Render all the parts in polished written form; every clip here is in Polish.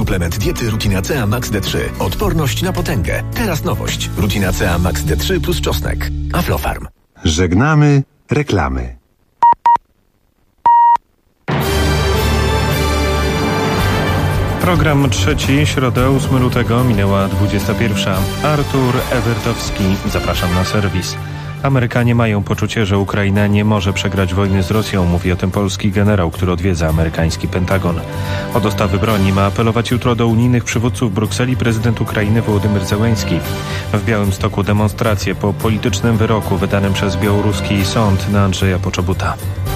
Suplement diety Rutina CA Max D3. Odporność na potęgę. Teraz nowość. Rutina CA Max D3 plus czosnek. Aflofarm. Żegnamy reklamy. Program trzeci, środę 8 lutego, minęła 21. Artur Ewertowski, zapraszam na serwis. Amerykanie mają poczucie, że Ukraina nie może przegrać wojny z Rosją, mówi o tym polski generał, który odwiedza amerykański Pentagon. O dostawy broni ma apelować jutro do unijnych przywódców Brukseli prezydent Ukrainy Wołodymyr Zełenski. W Białymstoku demonstracje po politycznym wyroku wydanym przez białoruski sąd na Andrzeja Poczobuta.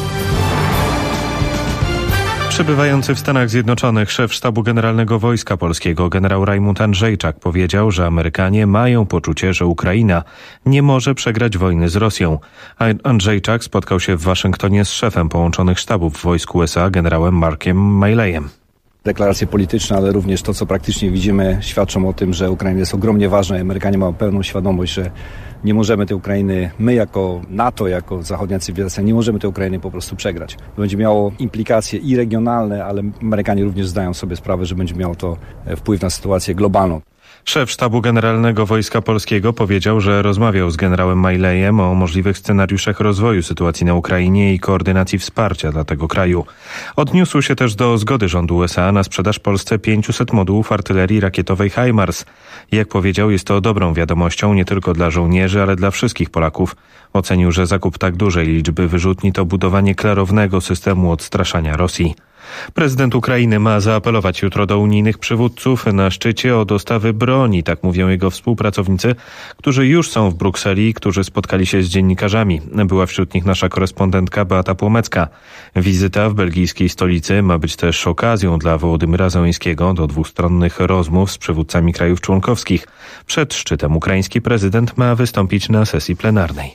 Przebywający w Stanach Zjednoczonych szef Sztabu Generalnego Wojska Polskiego generał Rajmund Andrzejczak powiedział, że Amerykanie mają poczucie, że Ukraina nie może przegrać wojny z Rosją. Andrzejczak spotkał się w Waszyngtonie z szefem połączonych sztabów w wojsku USA generałem Markiem Mileyem. Deklaracje polityczne, ale również to, co praktycznie widzimy, świadczą o tym, że Ukraina jest ogromnie ważna i Amerykanie mają pełną świadomość, że nie możemy tej Ukrainy, my jako NATO, jako zachodnia cywilizacja, nie możemy tej Ukrainy po prostu przegrać. To będzie miało implikacje i regionalne, ale Amerykanie również zdają sobie sprawę, że będzie miało to wpływ na sytuację globalną. Szef Sztabu Generalnego Wojska Polskiego powiedział, że rozmawiał z generałem Mileyem o możliwych scenariuszach rozwoju sytuacji na Ukrainie i koordynacji wsparcia dla tego kraju. Odniósł się też do zgody rządu USA na sprzedaż Polsce 500 modułów artylerii rakietowej HIMARS. Jak powiedział, jest to dobrą wiadomością nie tylko dla żołnierzy, ale dla wszystkich Polaków. Ocenił, że zakup tak dużej liczby wyrzutni to budowanie klarownego systemu odstraszania Rosji. Prezydent Ukrainy ma zaapelować jutro do unijnych przywódców na szczycie o dostawy broni, tak mówią jego współpracownicy, którzy już są w Brukseli i którzy spotkali się z dziennikarzami. Była wśród nich nasza korespondentka Beata Płomecka. Wizyta w belgijskiej stolicy ma być też okazją dla Wołodymyra Zełenskiego do dwustronnych rozmów z przywódcami krajów członkowskich. Przed szczytem ukraiński prezydent ma wystąpić na sesji plenarnej.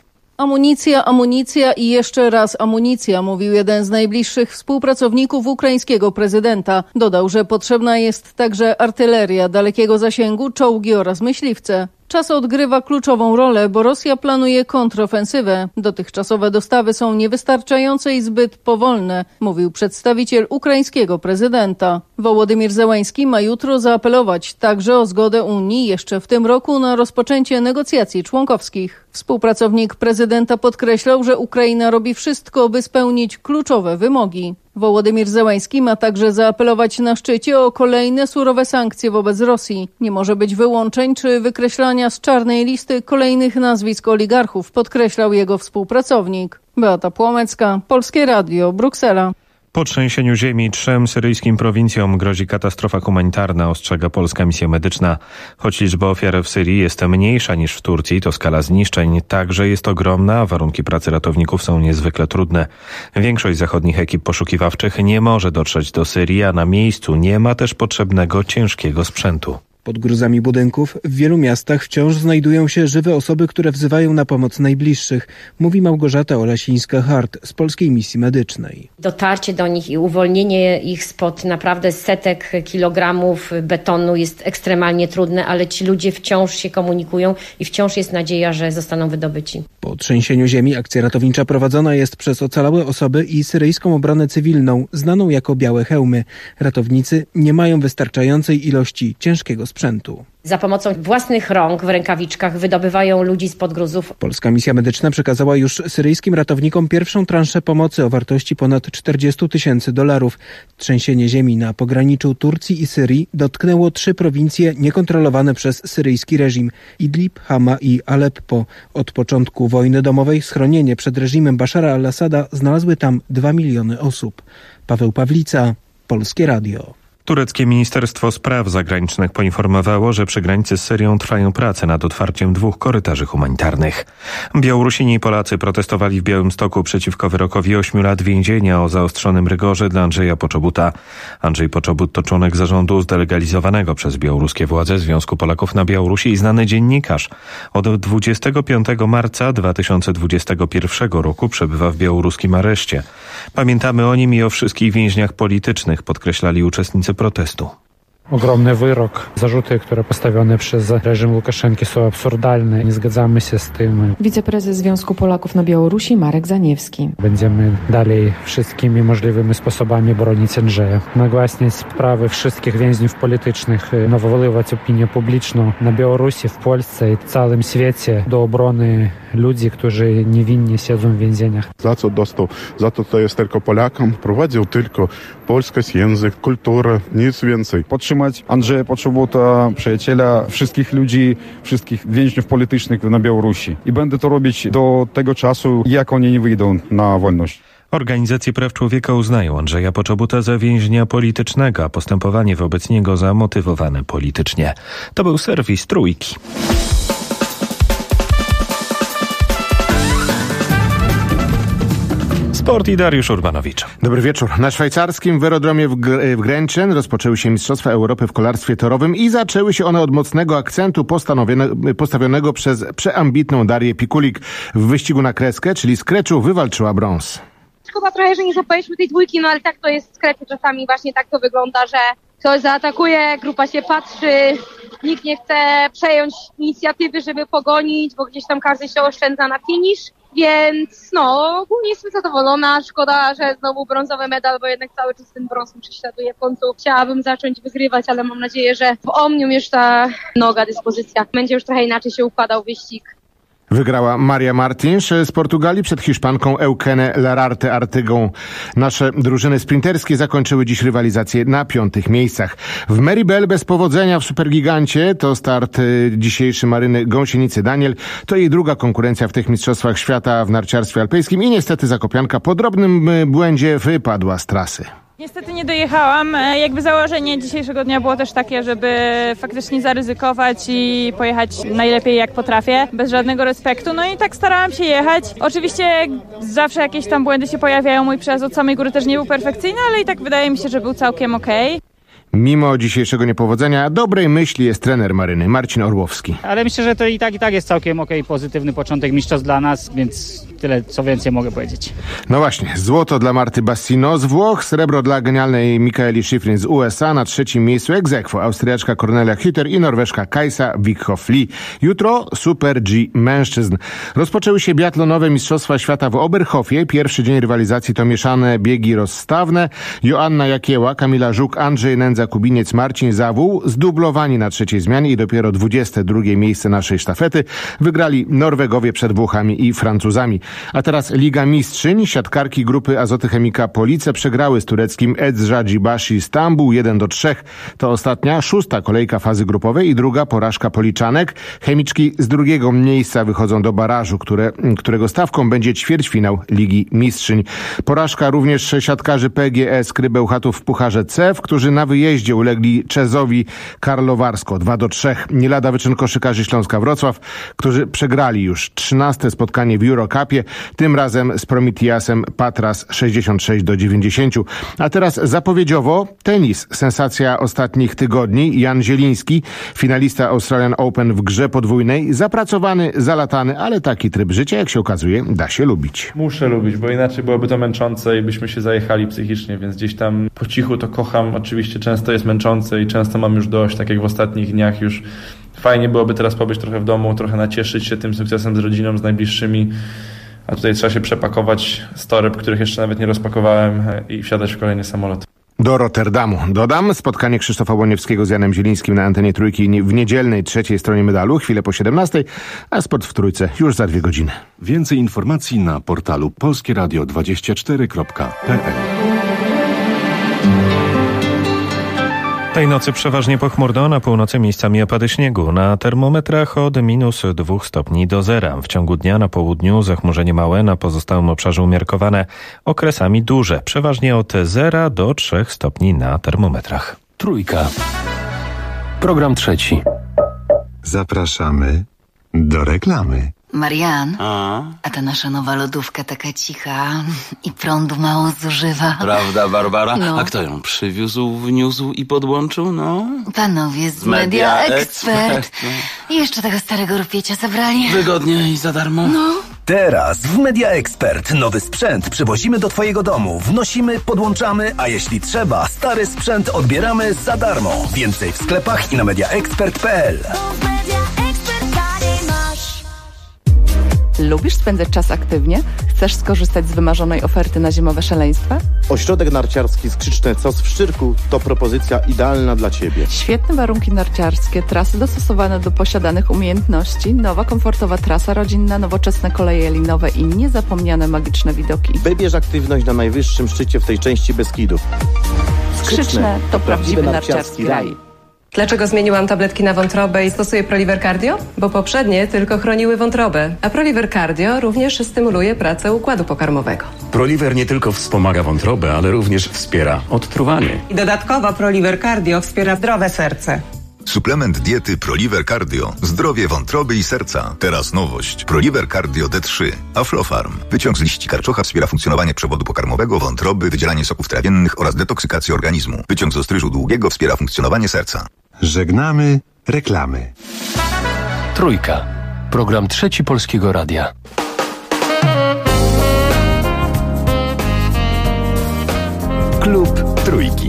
Amunicja i jeszcze raz amunicja, mówił jeden z najbliższych współpracowników ukraińskiego prezydenta. Dodał, że potrzebna jest także artyleria dalekiego zasięgu, czołgi oraz myśliwce. Czas odgrywa kluczową rolę, bo Rosja planuje kontrofensywę. Dotychczasowe dostawy są niewystarczające i zbyt powolne, mówił przedstawiciel ukraińskiego prezydenta. Wołodymyr Zełenski ma jutro zaapelować także o zgodę Unii jeszcze w tym roku na rozpoczęcie negocjacji członkowskich. Współpracownik prezydenta podkreślał, że Ukraina robi wszystko, by spełnić kluczowe wymogi. Wołodymyr Zełenski ma także zaapelować na szczycie o kolejne surowe sankcje wobec Rosji. Nie może być wyłączeń czy wykreślania z czarnej listy kolejnych nazwisk oligarchów, podkreślał jego współpracownik. Beata Płomecka, Polskie Radio, Bruksela. Po trzęsieniu ziemi 3 syryjskim prowincjom grozi katastrofa humanitarna, ostrzega polska misja medyczna. Choć liczba ofiar w Syrii jest mniejsza niż w Turcji, to skala zniszczeń także jest ogromna, a warunki pracy ratowników są niezwykle trudne. Większość zachodnich ekip poszukiwawczych nie może dotrzeć do Syrii, a na miejscu nie ma też potrzebnego ciężkiego sprzętu. Pod gruzami budynków w wielu miastach wciąż znajdują się żywe osoby, które wzywają na pomoc najbliższych, mówi Małgorzata Olasińska-Hart z Polskiej Misji Medycznej. Dotarcie do nich i uwolnienie ich spod naprawdę setek kilogramów betonu jest ekstremalnie trudne, ale ci ludzie wciąż się komunikują i wciąż jest nadzieja, że zostaną wydobyci. Po trzęsieniu ziemi akcja ratownicza prowadzona jest przez ocalałe osoby i syryjską obronę cywilną, znaną jako Białe Hełmy. Ratownicy nie mają wystarczającej ilości ciężkiego sprzętu. Za pomocą własnych rąk w rękawiczkach wydobywają ludzi spod gruzów. Polska misja medyczna przekazała już syryjskim ratownikom pierwszą transzę pomocy o wartości ponad $40,000. Trzęsienie ziemi na pograniczu Turcji i Syrii dotknęło 3 prowincje niekontrolowane przez syryjski reżim: Idlib, Hama i Aleppo. Od początku wojny domowej schronienie przed reżimem Baszara al-Assada znalazły tam 2 miliony osób. Paweł Pawlica, Polskie Radio. Tureckie Ministerstwo Spraw Zagranicznych poinformowało, że przy granicy z Syrią trwają prace nad otwarciem 2 korytarzy humanitarnych. Białorusini i Polacy protestowali w Białymstoku przeciwko wyrokowi 8 lat więzienia o zaostrzonym rygorze dla Andrzeja Poczobutta. Andrzej Poczobut to członek zarządu zdelegalizowanego przez białoruskie władze Związku Polaków na Białorusi i znany dziennikarz. Od 25 marca 2021 roku przebywa w białoruskim areszcie. Pamiętamy o nim i o wszystkich więźniach politycznych, podkreślali uczestnicy protestu. Ogromny wyrok. Zarzuty, które postawione przez reżim Łukaszenki są absurdalne. Nie zgadzamy się z tym. Wiceprezes Związku Polaków na Białorusi Marek Zaniewski. Będziemy dalej wszystkimi możliwymi sposobami bronić Andrzeja. Nagłaśniać sprawy wszystkich więźniów politycznych, nawoływać opinię publiczną na Białorusi, w Polsce i w całym świecie do obrony ludzi, którzy niewinnie siedzą w więzieniach. Za co dostał? Za to jest tylko Polakom. Prowadził tylko polskość, język, kulturę, nic więcej. Podtrzymać Andrzeja Poczobuta, przyjaciela wszystkich ludzi, wszystkich więźniów politycznych na Białorusi. I będę to robić do tego czasu, jak oni nie wyjdą na wolność. Organizacje praw człowieka uznają Andrzeja Poczobuta za więźnia politycznego, a postępowanie wobec niego zamotywowane politycznie. To był serwis Trójki. Sport i Dariusz Urbanowicz. Dobry wieczór. Na szwajcarskim velodromie w Grenchen rozpoczęły się Mistrzostwa Europy w kolarstwie torowym i zaczęły się one od mocnego akcentu postawionego przez przeambitną Darię Pikulik. W wyścigu na kreskę, czyli skreczu, wywalczyła brąz. Chyba trochę, że nie złapaliśmy tej dwójki, ale tak to jest w skreczu czasami. Właśnie tak to wygląda, że ktoś zaatakuje, grupa się patrzy, nikt nie chce przejąć inicjatywy, żeby pogonić, bo gdzieś tam każdy się oszczędza na finisz. Więc ogólnie jestem zadowolona. Szkoda, że znowu brązowy medal, bo jednak cały czas ten brąz mnie prześladuje. W końcu chciałabym zacząć wygrywać, ale mam nadzieję, że w Omnium już ta noga, dyspozycja będzie już trochę inaczej się układał wyścig. Wygrała Maria Martins z Portugalii przed Hiszpanką Eukene Lararte Artygą. Nasze drużyny sprinterskie zakończyły dziś rywalizację na 5. miejscach. W Meribel bez powodzenia w Supergigancie to start dzisiejszy Maryny Gąsienicy-Daniel. To jej druga konkurencja w tych mistrzostwach świata w narciarstwie alpejskim i niestety zakopianka po drobnym błędzie wypadła z trasy. Niestety nie dojechałam. Jakby założenie dzisiejszego dnia było też takie, żeby faktycznie zaryzykować i pojechać najlepiej jak potrafię, bez żadnego respektu. No i tak starałam się jechać. Oczywiście zawsze jakieś tam błędy się pojawiają. Mój przejazd od samej góry też nie był perfekcyjny, ale i tak wydaje mi się, że był całkiem okej. Mimo dzisiejszego niepowodzenia, dobrej myśli jest trener Maryny, Marcin Orłowski. Ale myślę, że to i tak jest całkiem okej, pozytywny początek mistrzostw dla nas, więc tyle, co więcej mogę powiedzieć. No właśnie, złoto dla Marty Bassino z Włoch, srebro dla genialnej Mikaeli Schifrin z USA, na 3. miejscu ex aequo Austriaczka Cornelia Hütter i Norweżka Kajsa Wickhoff-Lee. Jutro Super G mężczyzn. Rozpoczęły się biatlonowe Mistrzostwa Świata w Oberhofie. Pierwszy dzień rywalizacji to mieszane biegi rozstawne. Joanna Jakieła, Kamila Żuk, Andrzej Nędza-Kubiniec, Marcin Zawół zdublowani na 3. zmianie i dopiero 22. miejsce naszej sztafety wygrali Norwegowie przed Włochami i Francuzami. A teraz Liga Mistrzyń. Siatkarki grupy Azoty Chemika Police przegrały z tureckim Edzradjibashi Stambuł 1-3. To ostatnia, 6. kolejka fazy grupowej i druga porażka Policzanek. Chemiczki z 2. miejsca wychodzą do barażu, którego stawką będzie ćwierćfinał Ligi Mistrzyń. Porażka również siatkarzy PGS Krybełchatów w Pucharze CEF, którzy na wyjeździe ulegli Czezowi Karlowarsko 2-3. Nie lada wyczyn koszykarzy Śląska Wrocław, którzy przegrali już 13. spotkanie w Eurocupie, tym razem z Prometheasem Patras 66-90. A teraz zapowiedziowo tenis. Sensacja ostatnich tygodni. Jan Zieliński, finalista Australian Open w grze podwójnej. Zapracowany, zalatany, ale taki tryb życia, jak się okazuje, da się lubić. Muszę lubić, bo inaczej byłoby to męczące i byśmy się zajechali psychicznie, więc gdzieś tam po cichu to kocham. Oczywiście często jest męczące i często mam już dość, tak jak w ostatnich dniach już. Fajnie byłoby teraz pobyć trochę w domu, trochę nacieszyć się tym sukcesem z rodziną, z najbliższymi. A tutaj trzeba się przepakować z toreb, których jeszcze nawet nie rozpakowałem i wsiadać w kolejny samolot. Do Rotterdamu. Dodam, spotkanie Krzysztofa Łoniewskiego z Janem Zielińskim na antenie Trójki w niedzielnej 3. stronie medalu, chwilę po 17, a sport w Trójce już za 2 godziny. Więcej informacji na portalu polskieradio24.pl. Tej nocy przeważnie pochmurno, na północy miejscami opady śniegu. Na termometrach od -2 stopni do 0. W ciągu dnia na południu zachmurzenie małe, na pozostałym obszarze umiarkowane, okresami duże. Przeważnie od 0 do 3 stopni na termometrach. Trójka. Program 3. Zapraszamy do reklamy. Marian, a ta nasza nowa lodówka taka cicha i prądu mało zużywa. Prawda, Barbara? No. A kto ją przywiózł, wniósł i podłączył? No. Panowie z Media Expert. I jeszcze tego starego rupiecie zabrali. Wygodnie i za darmo? No. Teraz w Media Expert nowy sprzęt przywozimy do Twojego domu, wnosimy, podłączamy, a jeśli trzeba, stary sprzęt odbieramy za darmo. Więcej w sklepach i na mediaexpert.pl. Lubisz spędzać czas aktywnie? Chcesz skorzystać z wymarzonej oferty na zimowe szaleństwa? Ośrodek narciarski Skrzyczne Cos w Szczyrku to propozycja idealna dla Ciebie. Świetne warunki narciarskie, trasy dostosowane do posiadanych umiejętności, nowa komfortowa trasa rodzinna, nowoczesne koleje linowe i niezapomniane magiczne widoki. Wybierz aktywność na najwyższym szczycie w tej części Beskidów. Skrzyczne to prawdziwy narciarski raj. Dlaczego zmieniłam tabletki na wątrobę i stosuję Proliver Cardio? Bo poprzednie tylko chroniły wątrobę, a Proliver Cardio również stymuluje pracę układu pokarmowego. Proliver nie tylko wspomaga wątrobę, ale również wspiera odtruwanie. I dodatkowo Proliver Cardio wspiera zdrowe serce. Suplement diety Proliver Cardio. Zdrowie wątroby i serca. Teraz nowość. Proliver Cardio D3. Aflofarm. Wyciąg z liści karczocha wspiera funkcjonowanie przewodu pokarmowego, wątroby, wydzielanie soków trawiennych oraz detoksykację organizmu. Wyciąg z ostryżu długiego wspiera funkcjonowanie serca. Żegnamy reklamy. Trójka. Program Trzeci Polskiego Radia. Klub Trójki.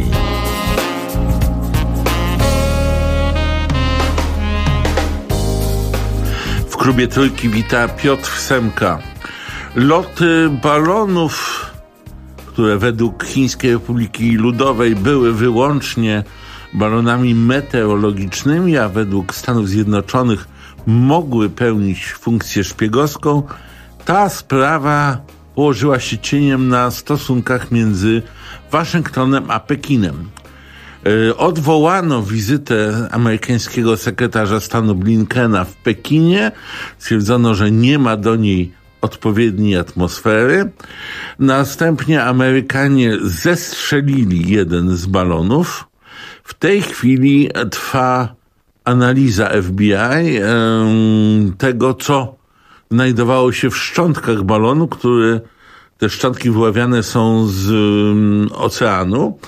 W klubie Trójki wita Piotr Semka. Loty balonów, które według Chińskiej Republiki Ludowej były wyłącznie balonami meteorologicznymi, a według Stanów Zjednoczonych mogły pełnić funkcję szpiegowską, ta sprawa położyła się cieniem na stosunkach między Waszyngtonem a Pekinem. Odwołano wizytę amerykańskiego sekretarza stanu Blinkena w Pekinie. Stwierdzono, że nie ma do niej odpowiedniej atmosfery. Następnie Amerykanie zestrzelili jeden z balonów. W tej chwili trwa analiza FBI tego, co znajdowało się w szczątkach balonu, te szczątki wyławiane są z oceanu.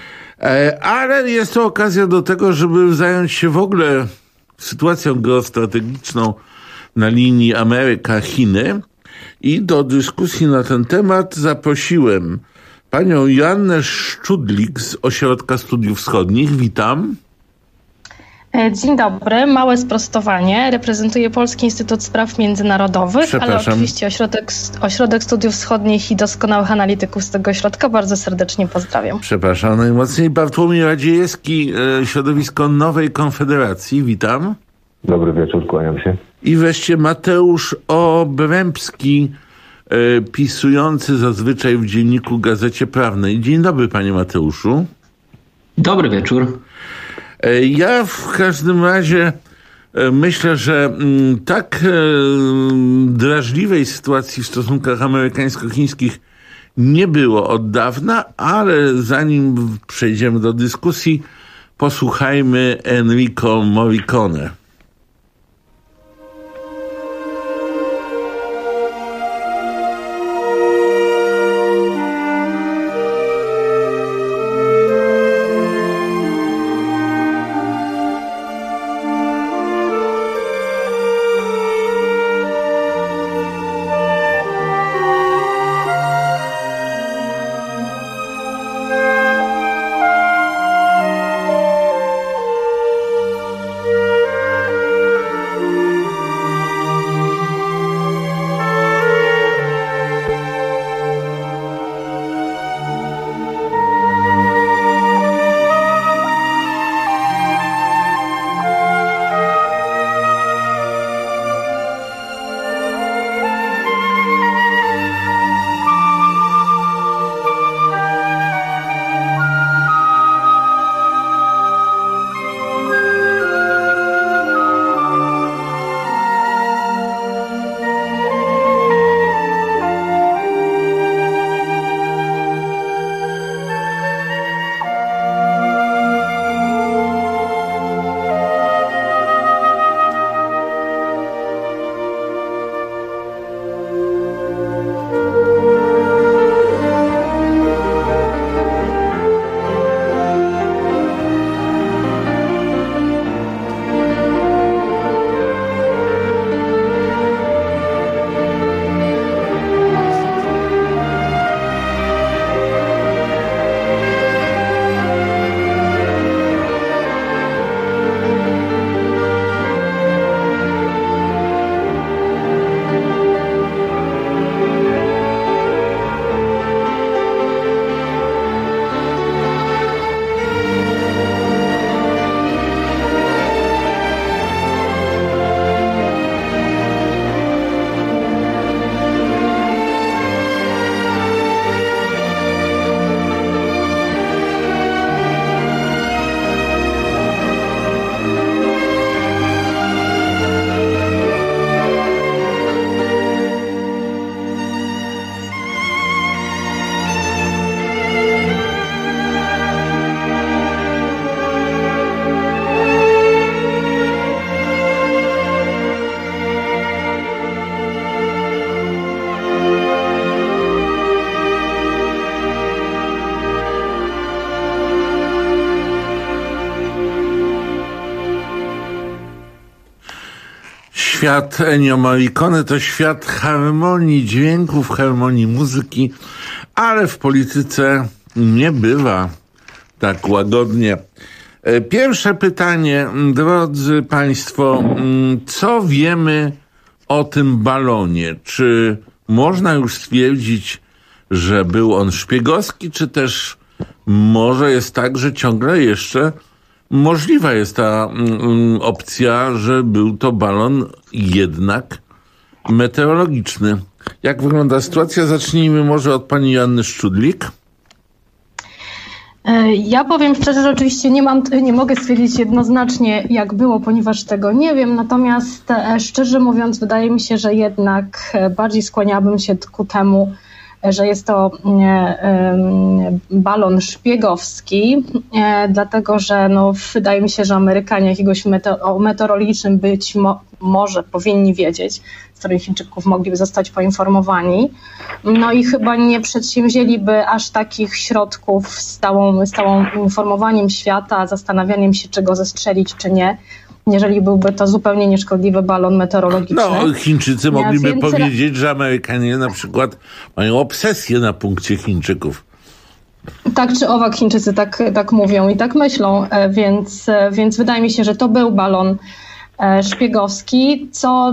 Ale jest to okazja do tego, żeby zająć się w ogóle sytuacją geostrategiczną na linii Ameryka-Chiny. I do dyskusji na ten temat zaprosiłem panią Joannę Szczudlik z Ośrodka Studiów Wschodnich. Witam. Dzień dobry, małe sprostowanie. Reprezentuję Polski Instytut Spraw Międzynarodowych, ale oczywiście Ośrodek Studiów Wschodnich i doskonałych analityków z tego ośrodka bardzo serdecznie pozdrawiam. Przepraszam najmocniej. Bartłomiej Radziejewski, środowisko Nowej Konfederacji. Witam. Dobry wieczór, kłaniam się. I wreszcie Mateusz Obrębski, pisujący zazwyczaj w Dzienniku Gazecie Prawnej. Dzień dobry, panie Mateuszu. Dobry wieczór. Ja w każdym razie myślę, że tak drażliwej sytuacji w stosunkach amerykańsko-chińskich nie było od dawna, ale zanim przejdziemy do dyskusji, posłuchajmy Enrico Morricone. Świat Ennio Morricone to świat harmonii dźwięków, harmonii muzyki, ale w polityce nie bywa tak łagodnie. Pierwsze pytanie, drodzy Państwo, co wiemy o tym balonie? Czy można już stwierdzić, że był on szpiegowski, czy też może jest tak, że ciągle jeszcze możliwa jest ta opcja, że był to balon jednak meteorologiczny? Jak wygląda sytuacja? Zacznijmy może od pani Joanny Szczudlik. Ja powiem szczerze, że oczywiście nie mogę stwierdzić jednoznacznie, jak było, ponieważ tego nie wiem, natomiast szczerze mówiąc wydaje mi się, że jednak bardziej skłaniałabym się ku temu, że jest to balon szpiegowski, dlatego że wydaje mi się, że Amerykanie jakiegoś o meteorologicznym być może powinni wiedzieć, z których Chińczyków mogliby zostać poinformowani. No i chyba nie przedsięwzięliby aż takich środków z stałym informowaniem świata, zastanawianiem się, czy go zestrzelić, czy nie, jeżeli byłby to zupełnie nieszkodliwy balon meteorologiczny. No, Chińczycy mogliby powiedzieć, że Amerykanie na przykład mają obsesję na punkcie Chińczyków. Tak czy owak Chińczycy tak mówią i tak myślą, więc wydaje mi się, że to był balon szpiegowski,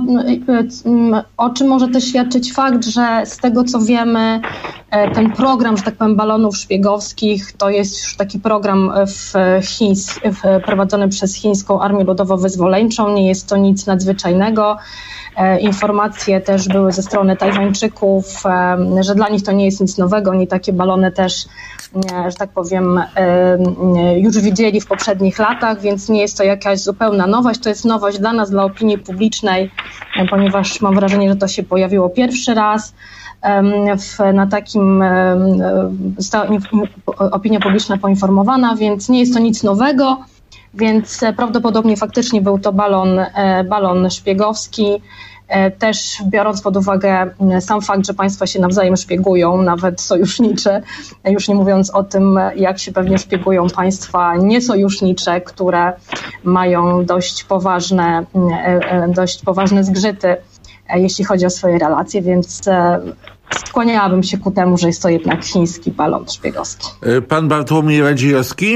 o czym może też świadczyć fakt, że z tego co wiemy, ten program, że tak powiem, balonów szpiegowskich to jest już taki program prowadzony przez Chińską Armię Ludowo-Wyzwoleńczą, nie jest to nic nadzwyczajnego. Informacje też były ze strony Tajwańczyków, że dla nich to nie jest nic nowego, oni takie balony też, że tak powiem, już widzieli w poprzednich latach, więc nie jest to jakaś zupełna nowość, to jest nowość dla nas, dla opinii publicznej, ponieważ mam wrażenie, że to się pojawiło pierwszy raz. Na takim została opinia publiczna poinformowana, więc nie jest to nic nowego, więc prawdopodobnie faktycznie był to balon szpiegowski. Też biorąc pod uwagę sam fakt, że państwa się nawzajem szpiegują, nawet sojusznicze, już nie mówiąc o tym, jak się pewnie szpiegują państwa niesojusznicze, które mają dość poważne zgrzyty, jeśli chodzi o swoje relacje, więc skłaniałabym się ku temu, że jest to jednak chiński balon szpiegowski. Pan Bartłomiej Radziejowski?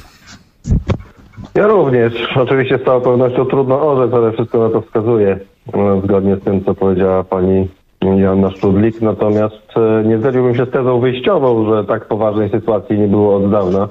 Ja również. Oczywiście z całą pewnością trudno orzec, ale wszystko na to wskazuje, zgodnie z tym, co powiedziała pani Joanna Szczudlik. Natomiast nie zgodziłbym się z tezą wyjściową, że tak poważnej sytuacji nie było od dawna,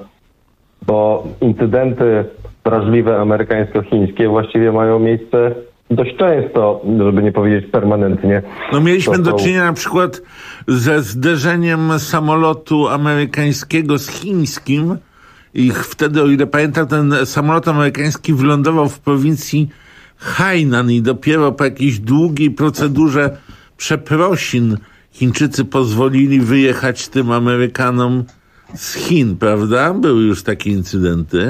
bo incydenty wrażliwe amerykańsko-chińskie właściwie mają miejsce dość często, żeby nie powiedzieć permanentnie. No mieliśmy do czynienia na przykład ze zderzeniem samolotu amerykańskiego z chińskim i wtedy, o ile pamiętam, ten samolot amerykański wylądował w prowincji Hainan i dopiero po jakiejś długiej procedurze przeprosin Chińczycy pozwolili wyjechać tym Amerykanom z Chin, prawda? Były już takie incydenty.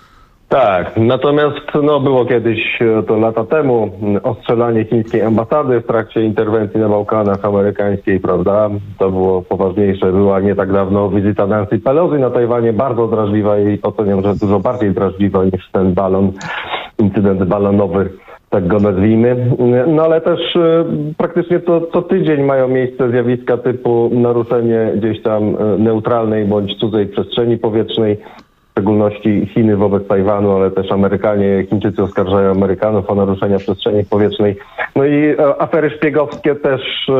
Tak, natomiast było kiedyś, to lata temu, ostrzelanie chińskiej ambasady w trakcie interwencji na Bałkanach amerykańskiej, prawda? To było poważniejsze. Była nie tak dawno wizyta Nancy Pelosi na Tajwanie, bardzo drażliwa i oceniam, że dużo bardziej drażliwa niż ten incydent balonowy, tak go nazwijmy. No ale też praktycznie co tydzień mają miejsce zjawiska typu naruszenie gdzieś tam neutralnej bądź cudzej przestrzeni powietrznej, w szczególności Chiny wobec Tajwanu, ale też Amerykanie, Chińczycy oskarżają Amerykanów o naruszenia przestrzeni powietrznej. No i afery szpiegowskie też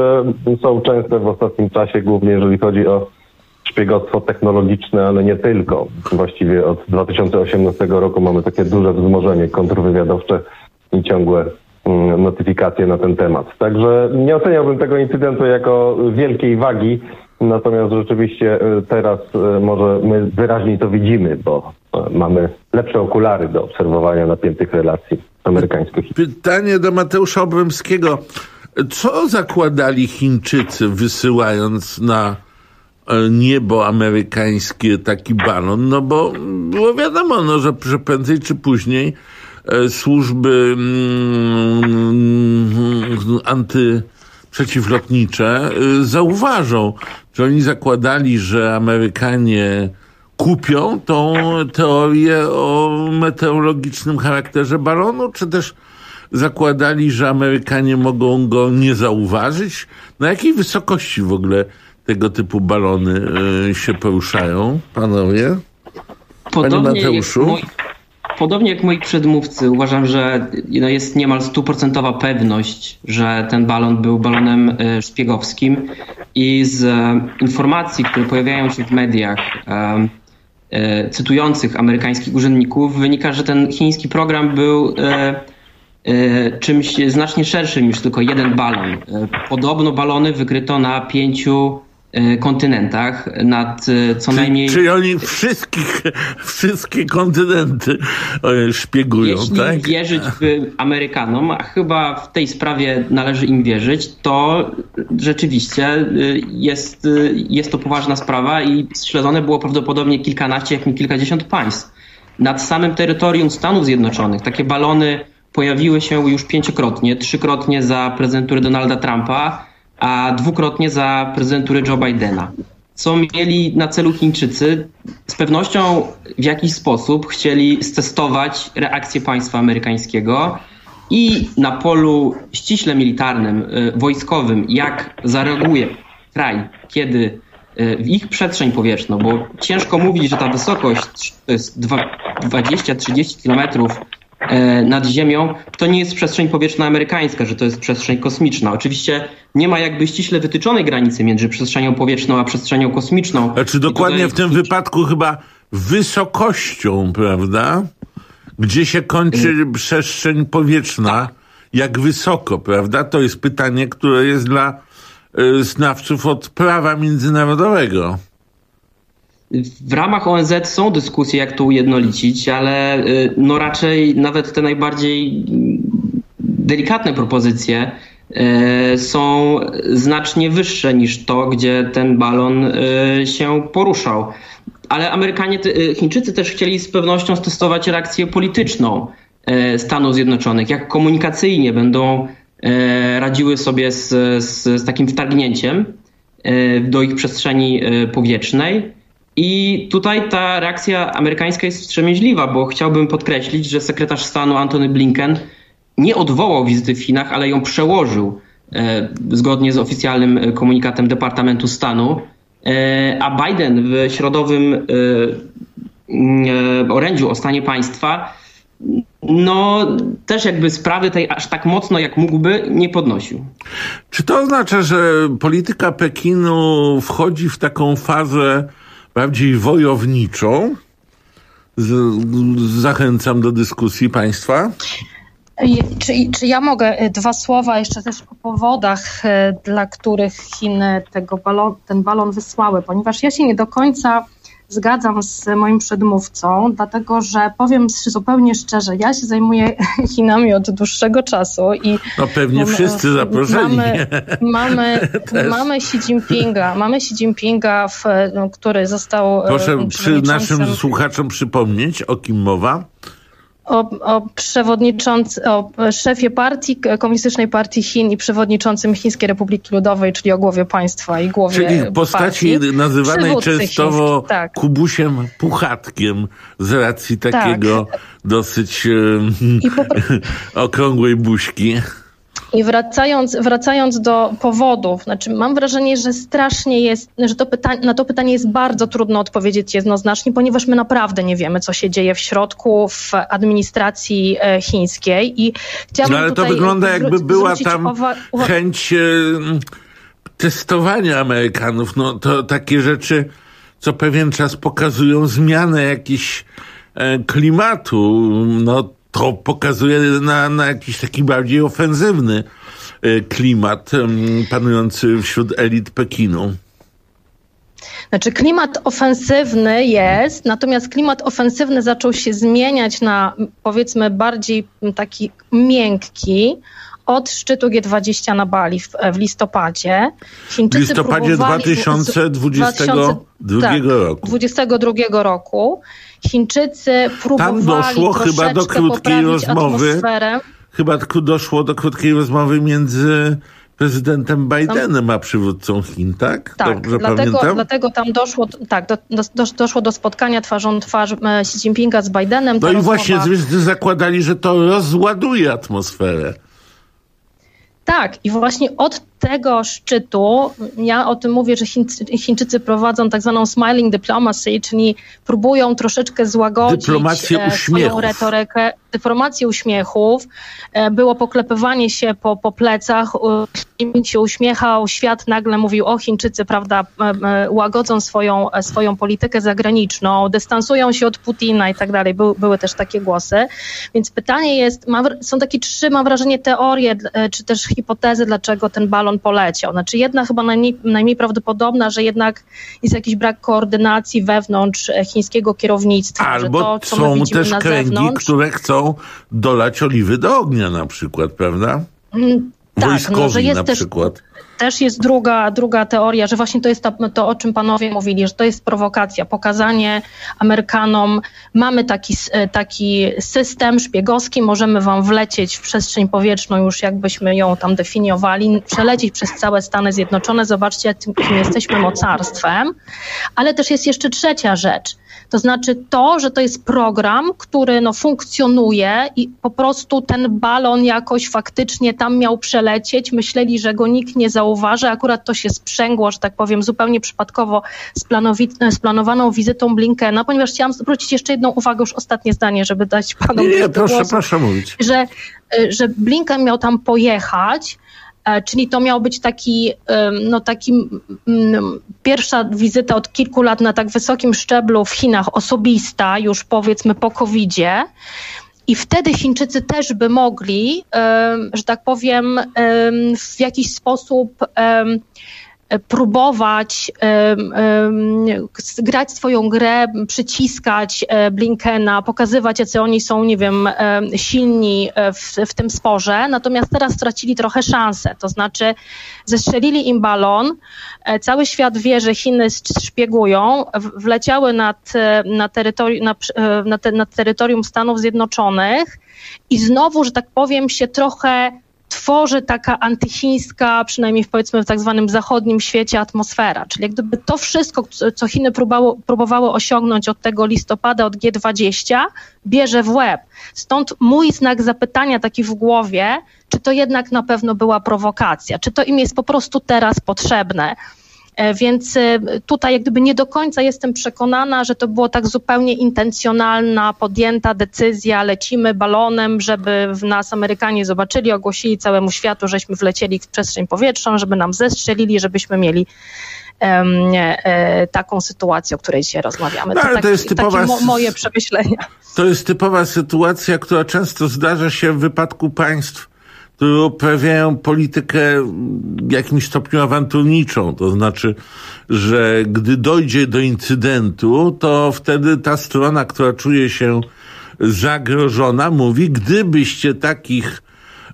są częste w ostatnim czasie, głównie jeżeli chodzi o szpiegostwo technologiczne, ale nie tylko. Właściwie od 2018 roku mamy takie duże wzmożenie kontrwywiadowcze i ciągłe notyfikacje na ten temat. Także nie oceniałbym tego incydentu jako wielkiej wagi, natomiast rzeczywiście teraz może my wyraźniej to widzimy, bo mamy lepsze okulary do obserwowania napiętych relacji amerykańsko-chińskich. Pytanie do Mateusza Obremskiego. Co zakładali Chińczycy, wysyłając na niebo amerykańskie taki balon? No bo było wiadomo, że prędzej czy później służby przeciwlotnicze zauważą, że oni zakładali, że Amerykanie kupią tą teorię o meteorologicznym charakterze balonu, czy też zakładali, że Amerykanie mogą go nie zauważyć? Na jakiej wysokości w ogóle tego typu balony się poruszają, panowie? Panie Mateuszu? Podobnie jak moi przedmówcy, uważam, że jest niemal 100% pewność, że ten balon był balonem szpiegowskim i z informacji, które pojawiają się w mediach cytujących amerykańskich urzędników, wynika, że ten chiński program był czymś znacznie szerszym niż tylko jeden balon. Podobno balony wykryto na 5 kontynentach, nad co najmniej... Czyli oni wszystkie kontynenty szpiegują, jeśli tak? Jeśli wierzyć Amerykanom, a chyba w tej sprawie należy im wierzyć, to rzeczywiście jest to poważna sprawa i śledzone było prawdopodobnie kilkanaście, jak nie kilkadziesiąt państw. Nad samym terytorium Stanów Zjednoczonych takie balony pojawiły się już 5-krotnie, 3-krotnie za prezydentury Donalda Trumpa, a 2-krotnie za prezydentury Joe Bidena. Co mieli na celu Chińczycy? Z pewnością w jakiś sposób chcieli stestować reakcję państwa amerykańskiego i na polu ściśle militarnym, wojskowym, jak zareaguje kraj, kiedy w ich przestrzeń powietrzną, bo ciężko mówić, że ta wysokość to jest 20-30 kilometrów nad ziemią, to nie jest przestrzeń powietrzna amerykańska, że to jest przestrzeń kosmiczna. Oczywiście nie ma jakby ściśle wytyczonej granicy między przestrzenią powietrzną a przestrzenią kosmiczną. Znaczy dokładnie w tym wypadku chyba wysokością, prawda? Gdzie się kończy przestrzeń powietrzna, jak wysoko, prawda? To jest pytanie, które jest dla znawców od prawa międzynarodowego. W ramach ONZ są dyskusje, jak to ujednolicić, ale no raczej nawet te najbardziej delikatne propozycje są znacznie wyższe niż to, gdzie ten balon się poruszał. Ale Chińczycy też chcieli z pewnością testować reakcję polityczną Stanów Zjednoczonych, jak komunikacyjnie będą radziły sobie z takim wtargnięciem do ich przestrzeni powietrznej. I tutaj ta reakcja amerykańska jest wstrzemięźliwa, bo chciałbym podkreślić, że sekretarz stanu Antony Blinken nie odwołał wizyty w Chinach, ale ją przełożył zgodnie z oficjalnym komunikatem Departamentu Stanu, a Biden w środowym orędziu o stanie państwa no też jakby sprawy tej aż tak mocno jak mógłby nie podnosił. Czy to oznacza, że polityka Pekinu wchodzi w taką fazę bardziej wojowniczą? Zachęcam do dyskusji państwa. Czy ja mogę 2 słowa jeszcze też o powodach, dla których Chiny ten balon wysłały, ponieważ ja się nie do końca zgadzam z moim przedmówcą, dlatego że powiem zupełnie szczerze, ja się zajmuję Chinami od dłuższego czasu i no pewnie wszyscy zaproszeni. Mamy Xi Jinpinga, który został proszę przy naszym słuchaczom przypomnieć, o kim mowa. O szefie Komunistycznej Partii Chin i przewodniczącym Chińskiej Republiki Ludowej, czyli o głowie państwa i głowie czyli postaci partii, nazywanej częstowo tak. Kubusiem Puchatkiem z racji takiego dosyć okrągłej buźki. I wracając do powodów, znaczy mam wrażenie, że strasznie jest, że na to pytanie jest bardzo trudno odpowiedzieć jednoznacznie, ponieważ my naprawdę nie wiemy, co się dzieje w środku, w administracji chińskiej. I chciałabym ale to wygląda jakby była tam chęć testowania Amerykanów. No to takie rzeczy co pewien czas pokazują zmianę jakiś klimatu. No to pokazuje na jakiś taki bardziej ofensywny klimat panujący wśród elit Pekinu. Znaczy klimat ofensywny jest, natomiast klimat ofensywny zaczął się zmieniać na powiedzmy bardziej taki miękki od szczytu G20 na Bali w listopadzie. Chińczycy w listopadzie 2022 roku. 2022 roku. Chińczycy próbowali tam doszło chyba do krótkiej rozmowy. Atmosferę. Chyba doszło do krótkiej rozmowy między prezydentem Bidenem, a przywódcą Chin, tak? Tak, dlatego tam doszło do spotkania twarzą w twarz Xi Jinpinga z Bidenem. No i właśnie zakładali, że to rozładuje atmosferę. Tak, i właśnie od tego szczytu, ja o tym mówię, że Chińczycy prowadzą tak zwaną smiling diplomacy, czyli próbują troszeczkę złagodzić swoją retorykę, dyplomację uśmiechów. Było poklepywanie się po plecach, Chińczyk się uśmiechał, świat nagle mówił, o Chińczycy, prawda, łagodzą swoją politykę zagraniczną, dystansują się od Putina i tak dalej. Były też takie głosy. Więc pytanie jest, są takie trzy, mam wrażenie, teorie, czy też hipotezy, dlaczego ten balon poleciał. Znaczy jedna chyba najmniej prawdopodobna, że jednak jest jakiś brak koordynacji wewnątrz chińskiego kierownictwa. Albo że to, co są my widzimy też na kręgi, zewnątrz, które chcą dolać oliwy do ognia na przykład, prawda? Wojskowi że jest na przykład. Też jest druga teoria, że właśnie to jest to, o czym panowie mówili, że to jest prowokacja, pokazanie Amerykanom, mamy taki system szpiegowski, możemy wam wlecieć w przestrzeń powietrzną, już jakbyśmy ją tam definiowali, przelecieć przez całe Stany Zjednoczone, zobaczcie, jakim jesteśmy mocarstwem. Ale też jest jeszcze trzecia rzecz. To znaczy to, że to jest program, który funkcjonuje i po prostu ten balon jakoś faktycznie tam miał przelecieć. Myśleli, że go nikt nie zauważy. Akurat to się sprzęgło, że tak powiem, zupełnie przypadkowo z planowaną wizytą Blinkena, ponieważ chciałam zwrócić jeszcze jedną uwagę, już ostatnie zdanie, żeby dać panu proszę mówić. Że Blinken miał tam pojechać, czyli to miał być taki pierwsza wizyta od kilku lat na tak wysokim szczeblu w Chinach, osobista, już powiedzmy po COVID-zie. I wtedy Chińczycy też by mogli, że tak powiem, w jakiś sposób próbować grać swoją grę, przyciskać Blinkena, pokazywać, jacy oni są, nie wiem, silni w tym sporze. Natomiast teraz stracili trochę szansę. To znaczy zestrzelili im balon, cały świat wie, że Chiny szpiegują, wleciały na terytorium Stanów Zjednoczonych i znowu, że tak powiem, się trochę tworzy taka antychińska, przynajmniej powiedzmy w tak zwanym zachodnim świecie, atmosfera. Czyli jak gdyby to wszystko, co Chiny próbowały osiągnąć od tego listopada, od G20, bierze w łeb. Stąd mój znak zapytania taki w głowie, czy to jednak na pewno była prowokacja, czy to im jest po prostu teraz potrzebne. Więc tutaj jak gdyby nie do końca jestem przekonana, że to było tak zupełnie intencjonalna, podjęta decyzja, lecimy balonem, żeby nas Amerykanie zobaczyli, ogłosili całemu światu, żeśmy wlecieli w przestrzeń powietrzną, żeby nam zestrzelili, żebyśmy mieli taką sytuację, o której dzisiaj rozmawiamy. To jest typowa, takie moje przemyślenia. To jest typowa sytuacja, która często zdarza się w wypadku państw, które uprawiają politykę w jakimś stopniu awanturniczą. To znaczy, że gdy dojdzie do incydentu, to wtedy ta strona, która czuje się zagrożona, mówi, gdybyście takich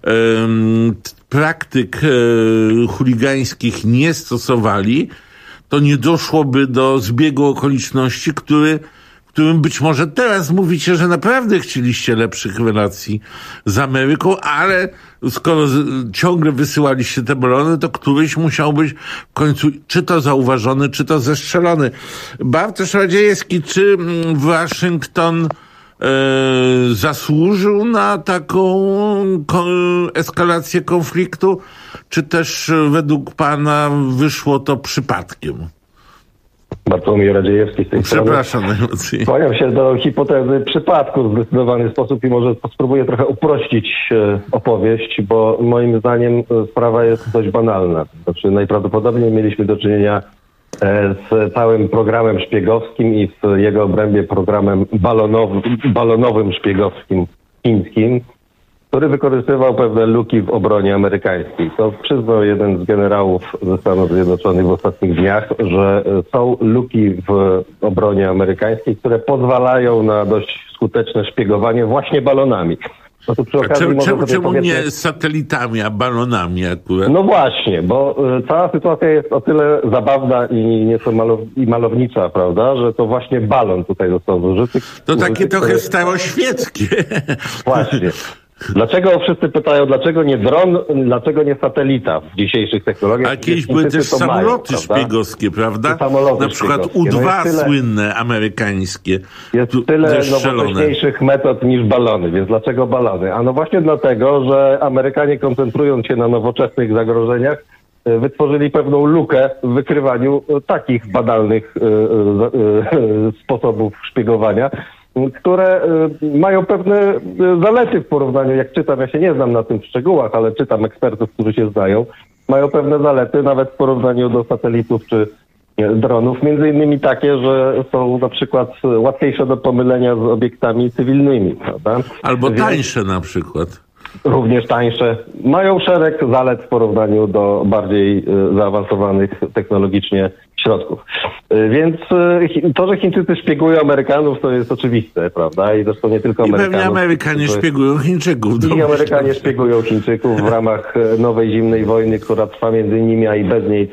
praktyk chuligańskich nie stosowali, to nie doszłoby do zbiegu okoliczności, którym być może teraz mówicie, że naprawdę chcieliście lepszych relacji z Ameryką, ale skoro ciągle wysyłaliście te balony, to któryś musiał być w końcu czy to zauważony, czy to zestrzelony. Bartosz Radziejewski, czy Waszyngton zasłużył na taką eskalację konfliktu, czy też według pana wyszło to przypadkiem? Bartłomiej Radziejewski z tej Przepraszam najmocniej. Kłaniam się do hipotezy przypadku w zdecydowany sposób i może spróbuję trochę uprościć opowieść, bo moim zdaniem sprawa jest dość banalna. Znaczy najprawdopodobniej mieliśmy do czynienia z całym programem szpiegowskim i w jego obrębie programem balonowym szpiegowskim chińskim, który wykorzystywał pewne luki w obronie amerykańskiej. To przyznał jeden z generałów ze Stanów Zjednoczonych w ostatnich dniach, że są luki w obronie amerykańskiej, które pozwalają na dość skuteczne szpiegowanie właśnie balonami. No to przy okazji czemu nie satelitami, a balonami akurat? No właśnie, bo cała sytuacja jest o tyle zabawna i nieco malownicza, prawda, że to właśnie balon tutaj został zużyty. To takie trochę staroświeckie. Właśnie. Dlaczego wszyscy pytają, dlaczego nie dron, dlaczego nie satelita w dzisiejszych technologiach? A kiedyś były też samoloty szpiegowskie, prawda? Samoloty na przykład szpiegowskie. U-2 słynne, amerykańskie. Jest tyle nowocześniejszych metod niż balony, więc dlaczego balony? A no właśnie dlatego, że Amerykanie, koncentrując się na nowoczesnych zagrożeniach, wytworzyli pewną lukę w wykrywaniu takich banalnych sposobów szpiegowania, które mają pewne zalety w porównaniu, jak czytam, ja się nie znam na tym w szczegółach, ale czytam ekspertów, którzy się znają, mają pewne zalety nawet w porównaniu do satelitów czy dronów, między innymi takie, że są na przykład łatwiejsze do pomylenia z obiektami cywilnymi, prawda? Albo tańsze na przykład. Również tańsze. Mają szereg zalet w porównaniu do bardziej zaawansowanych technologicznie środków. Więc to, że Chińczycy szpiegują Amerykanów, to jest oczywiste, prawda? I zresztą nie tylko Amerykanów. I pewnie Amerykanie szpiegują Chińczyków. I Amerykanie szpiegują Chińczyków w ramach nowej zimnej wojny, która trwa między nimi, a i bez niej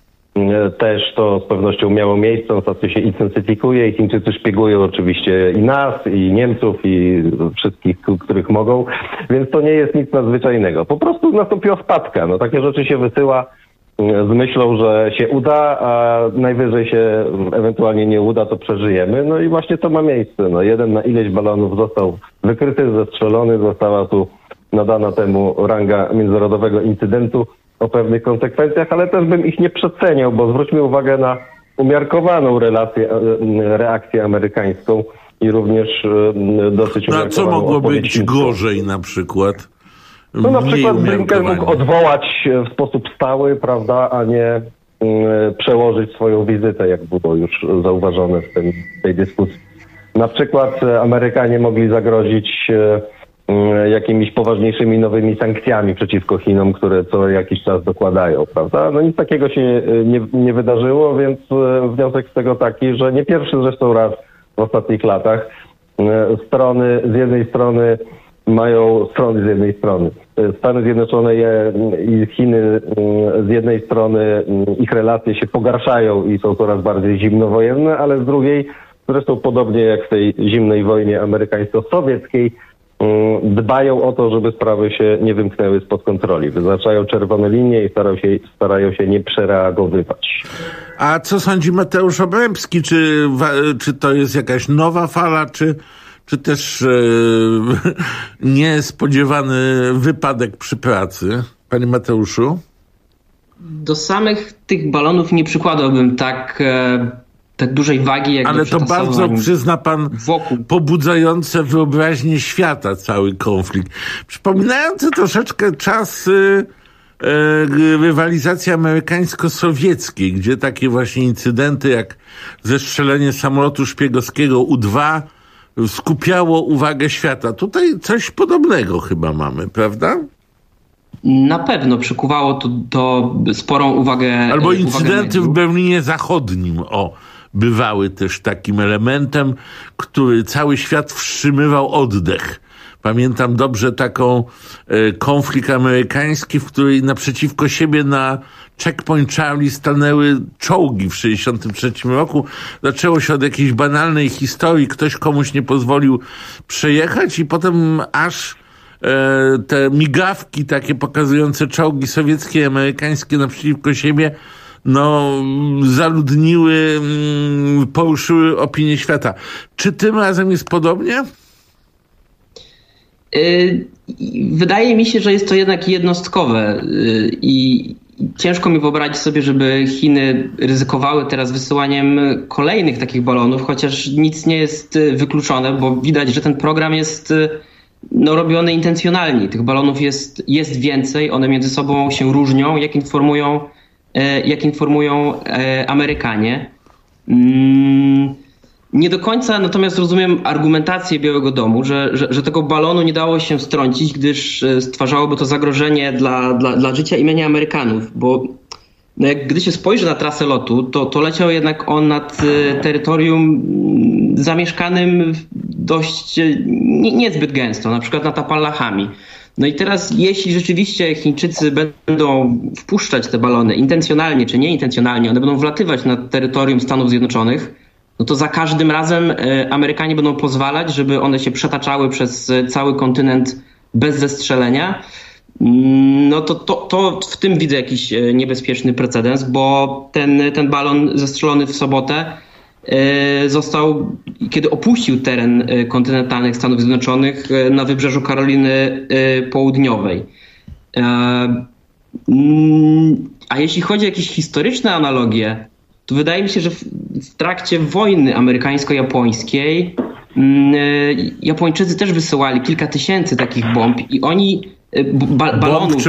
też to z pewnością miało miejsce, ostatnio się intensyfikuje i Chińczycy szpiegują oczywiście i nas, i Niemców, i wszystkich, których mogą, więc to nie jest nic nadzwyczajnego. Po prostu nastąpiła wpadka. No, takie rzeczy się wysyła z myślą, że się uda, a najwyżej się ewentualnie nie uda, to przeżyjemy. No i właśnie to ma miejsce. No, jeden na ileś balonów został wykryty, zestrzelony, została tu nadana temu ranga międzynarodowego incydentu o pewnych konsekwencjach, ale też bym ich nie przeceniał, bo zwróćmy uwagę na umiarkowaną reakcję amerykańską i również dosyć umiarkowaną. A co mogło być gorzej na przykład? No na przykład Blinken mógł odwołać w sposób stały, prawda, a nie przełożyć swoją wizytę, jak było już zauważone w tej dyskusji. Na przykład Amerykanie mogli zagrozić jakimiś poważniejszymi nowymi sankcjami przeciwko Chinom, które co jakiś czas dokładają, prawda? No nic takiego się nie wydarzyło, więc wniosek z tego taki, że nie pierwszy zresztą raz w ostatnich latach strony z jednej strony mają strony z jednej strony. Stany Zjednoczone i Chiny z jednej strony ich relacje się pogarszają i są coraz bardziej zimnowojenne, ale z drugiej, zresztą podobnie jak w tej zimnej wojnie amerykańsko-sowieckiej, dbają o to, żeby sprawy się nie wymknęły spod kontroli. Wyznaczają czerwone linie i starają się nie przereagowywać. A co sądzi Mateusz Obremski? Czy to jest jakaś nowa fala, czy też niespodziewany wypadek przy pracy? Panie Mateuszu? Do samych tych balonów nie przykładałbym tak dużej wagi, jak ale to bardzo, przyzna pan, pobudzające wyobraźnię świata cały konflikt. Przypominający troszeczkę czasy rywalizacji amerykańsko-sowieckiej, gdzie takie właśnie incydenty jak zestrzelenie samolotu szpiegowskiego U-2 skupiało uwagę świata. Tutaj coś podobnego chyba mamy, prawda? Na pewno przykuwało to sporą uwagę. Albo incydenty w Berlinie Zachodnim, bywały też takim elementem, który cały świat wstrzymywał oddech. Pamiętam dobrze taką konflikt amerykański, w której naprzeciwko siebie na Checkpoint Charlie stanęły czołgi w 1963 roku. Zaczęło się od jakiejś banalnej historii, ktoś komuś nie pozwolił przejechać i potem aż te migawki takie pokazujące czołgi sowieckie i amerykańskie naprzeciwko siebie zaludniły, poruszyły opinię świata. Czy tym razem jest podobnie? Wydaje mi się, że jest to jednak jednostkowe i ciężko mi wyobrazić sobie, żeby Chiny ryzykowały teraz wysyłaniem kolejnych takich balonów, chociaż nic nie jest wykluczone, bo widać, że ten program jest robiony intencjonalnie. Tych balonów jest więcej, one między sobą się różnią, jak informują Amerykanie. Nie do końca natomiast rozumiem argumentację Białego Domu, że tego balonu nie dało się strącić, gdyż stwarzałoby to zagrożenie dla życia i mienia Amerykanów, bo gdy się spojrzy na trasę lotu, to leciał jednak on nad terytorium zamieszkanym dość niezbyt gęsto, na przykład nad Appalachami. No i teraz, jeśli rzeczywiście Chińczycy będą wpuszczać te balony intencjonalnie czy nieintencjonalnie, one będą wlatywać na terytorium Stanów Zjednoczonych, no to za każdym razem Amerykanie będą pozwalać, żeby one się przetaczały przez cały kontynent bez zestrzelenia, no to w tym widzę jakiś niebezpieczny precedens, bo ten balon zestrzelony w sobotę został, kiedy opuścił teren kontynentalnych Stanów Zjednoczonych na wybrzeżu Karoliny Południowej. A jeśli chodzi o jakieś historyczne analogie, to wydaje mi się, że w trakcie wojny amerykańsko-japońskiej Japończycy też wysyłali kilka tysięcy takich bomb i oni balonów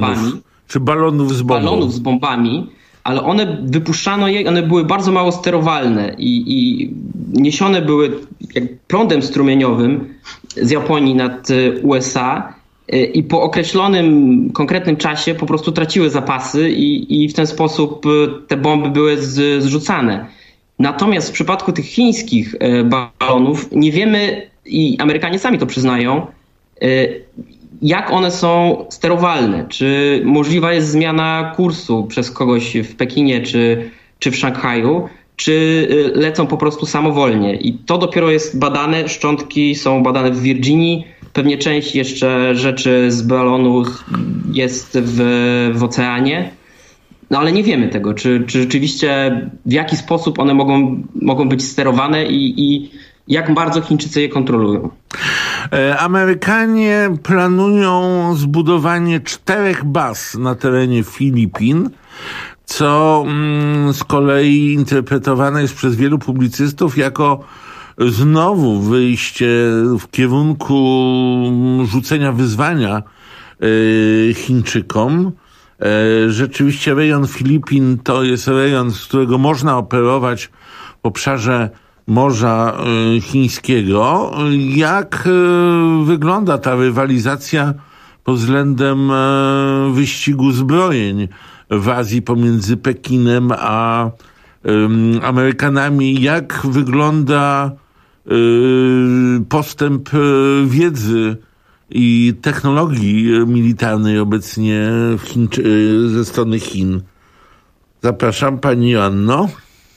z bombami, ale one wypuszczano one były bardzo mało sterowalne i niesione były jak prądem strumieniowym z Japonii nad USA i po określonym, konkretnym czasie po prostu traciły zapasy i w ten sposób te bomby były zrzucane. Natomiast w przypadku tych chińskich balonów nie wiemy, i Amerykanie sami to przyznają, jak one są sterowalne. Czy możliwa jest zmiana kursu przez kogoś w Pekinie czy w Szanghaju, czy lecą po prostu samowolnie. I to dopiero jest badane. Szczątki są badane w Virginii. Pewnie część jeszcze rzeczy z balonu jest w oceanie. No ale nie wiemy tego, czy rzeczywiście w jaki sposób one mogą być sterowane i jak bardzo Chińczycy je kontrolują. Amerykanie planują zbudowanie 4 baz na terenie Filipin, co z kolei interpretowane jest przez wielu publicystów jako znowu wyjście w kierunku rzucenia wyzwania Chińczykom. Rzeczywiście rejon Filipin to jest rejon, z którego można operować w obszarze Morza Chińskiego. Jak wygląda ta rywalizacja pod względem wyścigu zbrojeń w Azji pomiędzy Pekinem a Amerykanami? Jak wygląda postęp wiedzy i technologii militarnej obecnie ze strony Chin? Zapraszam, pani Joanno.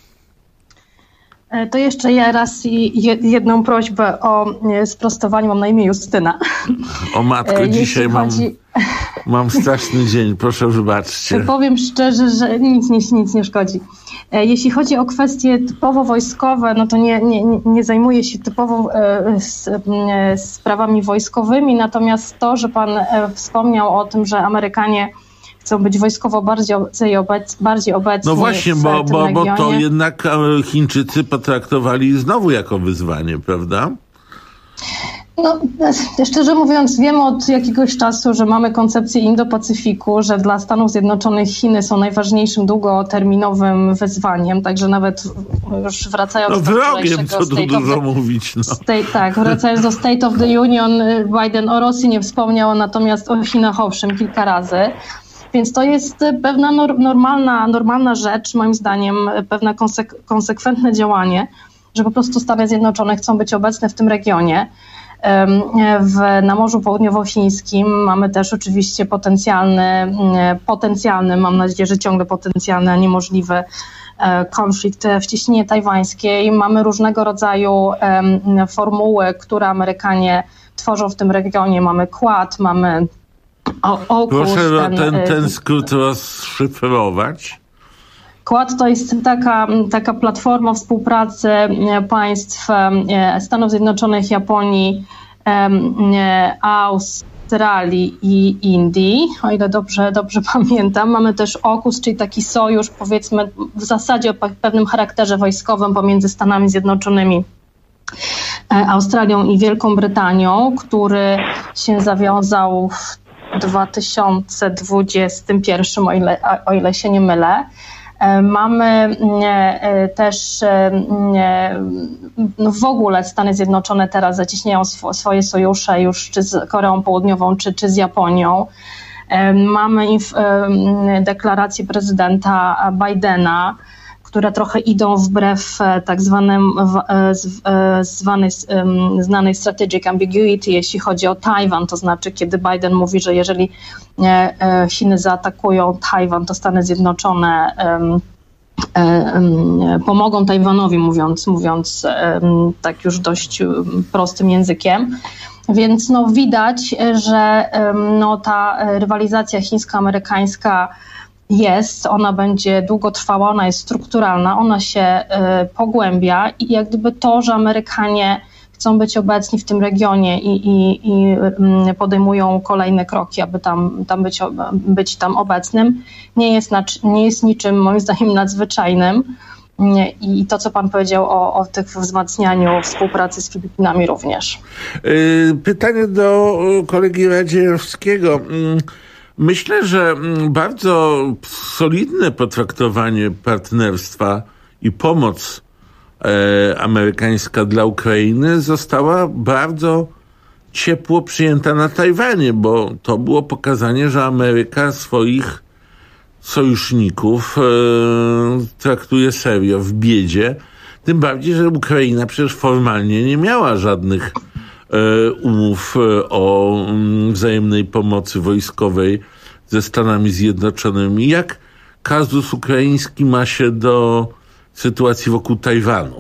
To jeszcze raz jedną prośbę o sprostowanie. Mam na imię Justyna. O matko, dzisiaj mam straszny dzień, proszę wybaczcie. Powiem szczerze, że nic nie szkodzi. Jeśli chodzi o kwestie typowo wojskowe, no to nie zajmuję się typowo sprawami wojskowymi, natomiast to, że pan wspomniał o tym, że Amerykanie chcą być wojskowo bardziej obecni. No właśnie, bo to jednak Chińczycy potraktowali znowu jako wyzwanie, prawda? No, szczerze mówiąc, wiemy od jakiegoś czasu, że mamy koncepcję Indo-Pacyfiku, że dla Stanów Zjednoczonych Chiny są najważniejszym długoterminowym wyzwaniem, także nawet już wracając do wrogiem, co tu dużo mówić. No. Wracając do State of the Union, Biden o Rosji nie wspomniał, natomiast o Chinach owszem kilka razy. Więc to jest pewna normalna rzecz, moim zdaniem, pewne konsekwentne działanie, że po prostu Stany Zjednoczone chcą być obecne w tym regionie. Na Morzu Południowochińskim mamy też oczywiście potencjalny, mam nadzieję, że ciągle potencjalny, a niemożliwy konflikt w cieśninie tajwańskiej. Mamy różnego rodzaju formuły, które Amerykanie tworzą w tym regionie. Mamy Quad, mamy AUKUS. Proszę ten skrót rozszyfrować. Quad to jest taka platforma współpracy państw Stanów Zjednoczonych, Japonii, Australii i Indii, o ile dobrze pamiętam. Mamy też AUKUS, czyli taki sojusz, powiedzmy w zasadzie o pewnym charakterze wojskowym pomiędzy Stanami Zjednoczonymi, Australią i Wielką Brytanią, który się zawiązał w 2021, o ile się nie mylę. Mamy też w ogóle Stany Zjednoczone teraz zacieśniają swoje sojusze już czy z Koreą Południową, czy z Japonią. Mamy deklarację prezydenta Bidena, które trochę idą wbrew tak znanej strategic ambiguity, jeśli chodzi o Tajwan, to znaczy kiedy Biden mówi, że jeżeli Chiny zaatakują Tajwan, to Stany Zjednoczone pomogą Tajwanowi, mówiąc tak już dość prostym językiem. Więc widać, że ta rywalizacja chińsko-amerykańska ona będzie długotrwała, ona jest strukturalna, ona się pogłębia i jak gdyby to, że Amerykanie chcą być obecni w tym regionie i podejmują kolejne kroki, aby być tam obecnym, nie jest niczym moim zdaniem nadzwyczajnym. I to, co pan powiedział o tym wzmacnianiu współpracy z Filipinami również. Pytanie do kolegi Radziejowskiego. Myślę, że bardzo solidne potraktowanie partnerstwa i pomoc amerykańska dla Ukrainy została bardzo ciepło przyjęta na Tajwanie, bo to było pokazanie, że Ameryka swoich sojuszników traktuje serio w biedzie. Tym bardziej, że Ukraina przecież formalnie nie miała żadnych umów o wzajemnej pomocy wojskowej ze Stanami Zjednoczonymi. Jak kazus ukraiński ma się do sytuacji wokół Tajwanu?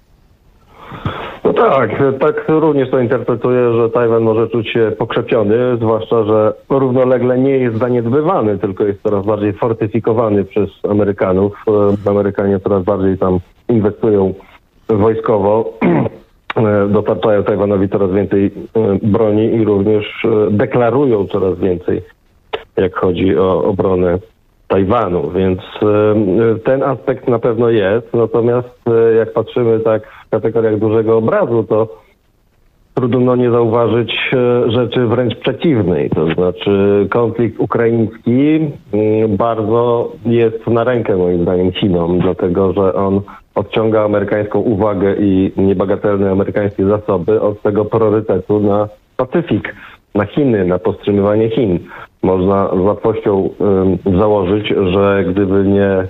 No tak również to interpretuję, że Tajwan może czuć się pokrzepiony, zwłaszcza, że równolegle nie jest zaniedbywany, tylko jest coraz bardziej fortyfikowany przez Amerykanów. Amerykanie coraz bardziej tam inwestują wojskowo, dostarczają Tajwanowi coraz więcej broni i również deklarują coraz więcej, jak chodzi o obronę Tajwanu, więc ten aspekt na pewno jest, natomiast jak patrzymy tak w kategoriach dużego obrazu, to trudno nie zauważyć rzeczy wręcz przeciwnej, to znaczy konflikt ukraiński bardzo jest na rękę moim zdaniem Chinom, dlatego że on odciąga amerykańską uwagę i niebagatelne amerykańskie zasoby od tego priorytetu na Pacyfik, na Chiny, na powstrzymywanie Chin. Można z łatwością założyć, że gdyby nie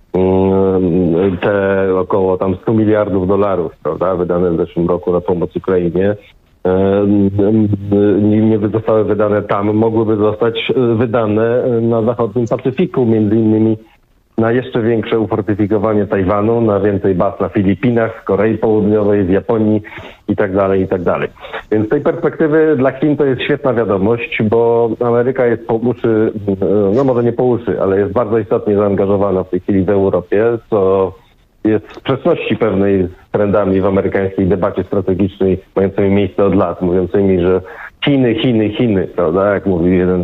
te około tam $100 miliardów, prawda, wydane w zeszłym roku na pomoc Ukrainie, nie zostały wydane tam, mogłyby zostać wydane na zachodnim Pacyfiku, między innymi na jeszcze większe ufortyfikowanie Tajwanu, na więcej baz na Filipinach, w Korei Południowej, w Japonii i tak dalej. Więc z tej perspektywy dla Chin to jest świetna wiadomość, bo Ameryka jest po uszy, no może nie po uszy, ale jest bardzo istotnie zaangażowana w tej chwili w Europie, co jest w sprzeczności pewnej z trendami w amerykańskiej debacie strategicznej mającymi miejsce od lat, mówiącymi, że Chiny, prawda, jak mówił jeden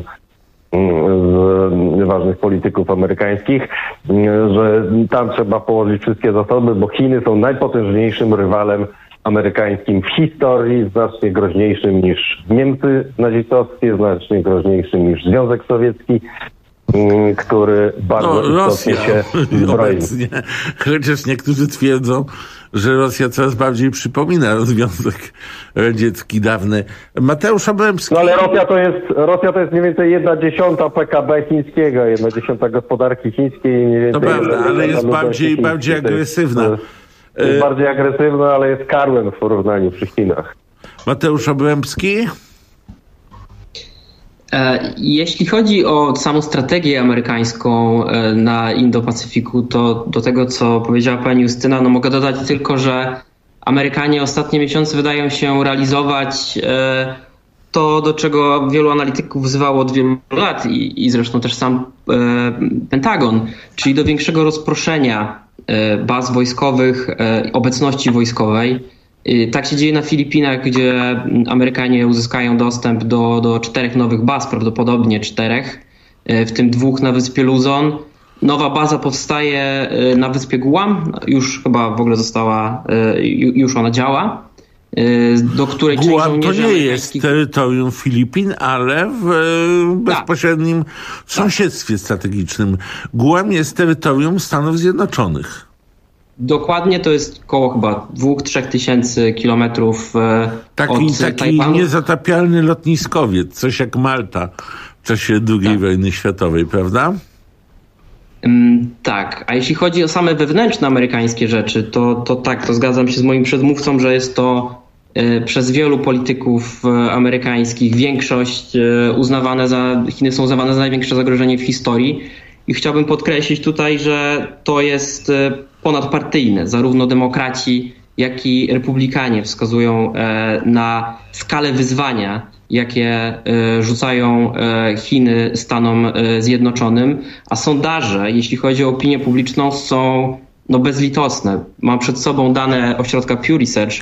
z ważnych polityków amerykańskich, że tam trzeba położyć wszystkie zasoby, bo Chiny są najpotężniejszym rywalem amerykańskim w historii, znacznie groźniejszym niż Niemcy nazistowskie, znacznie groźniejszym niż Związek Sowiecki, który bardzo istotnie się zbroi. Obecnie, chociaż niektórzy twierdzą, że Rosja coraz bardziej przypomina Związek Radziecki dawny. Mateusz Abramski. No ale Rosja to jest mniej więcej 1/10 PKB chińskiego, 1/10 gospodarki chińskiej. Mniej więcej to prawda, ale jest bardziej agresywna. Jest bardziej agresywna, ale jest karłem w porównaniu przy Chinach. Mateusz Abramski. Jeśli chodzi o samą strategię amerykańską na Indo-Pacyfiku, to do tego, co powiedziała pani Justyna, no mogę dodać tylko, że Amerykanie ostatnie miesiące wydają się realizować to, do czego wielu analityków wzywało od wielu lat i zresztą też sam Pentagon, czyli do większego rozproszenia baz wojskowych, obecności wojskowej. Tak się dzieje na Filipinach, gdzie Amerykanie uzyskają dostęp do 4 nowych baz, prawdopodobnie 4, w tym 2 na wyspie Luzon. Nowa baza powstaje na wyspie Guam, już chyba w ogóle już ona działa, do której Guam to nie jest terytorium Filipin, ale w bezpośrednim sąsiedztwie strategicznym. Guam jest terytorium Stanów Zjednoczonych. Dokładnie, to jest około chyba 2-3 tysięcy kilometrów od Tajwanu. Niezatapialny lotniskowiec, coś jak Malta w czasie II wojny światowej, prawda? Tak, a jeśli chodzi o same wewnętrzne amerykańskie rzeczy, to zgadzam się z moim przedmówcą, że jest to przez wielu polityków amerykańskich większość Chiny są uznawane za największe zagrożenie w historii. I chciałbym podkreślić tutaj, że to jest ponadpartyjne. Zarówno demokraci, jak i republikanie wskazują na skalę wyzwania, jakie rzucają Chiny Stanom Zjednoczonym, a sondaże, jeśli chodzi o opinię publiczną, są bezlitosne. Mam przed sobą dane ośrodka Pew Research.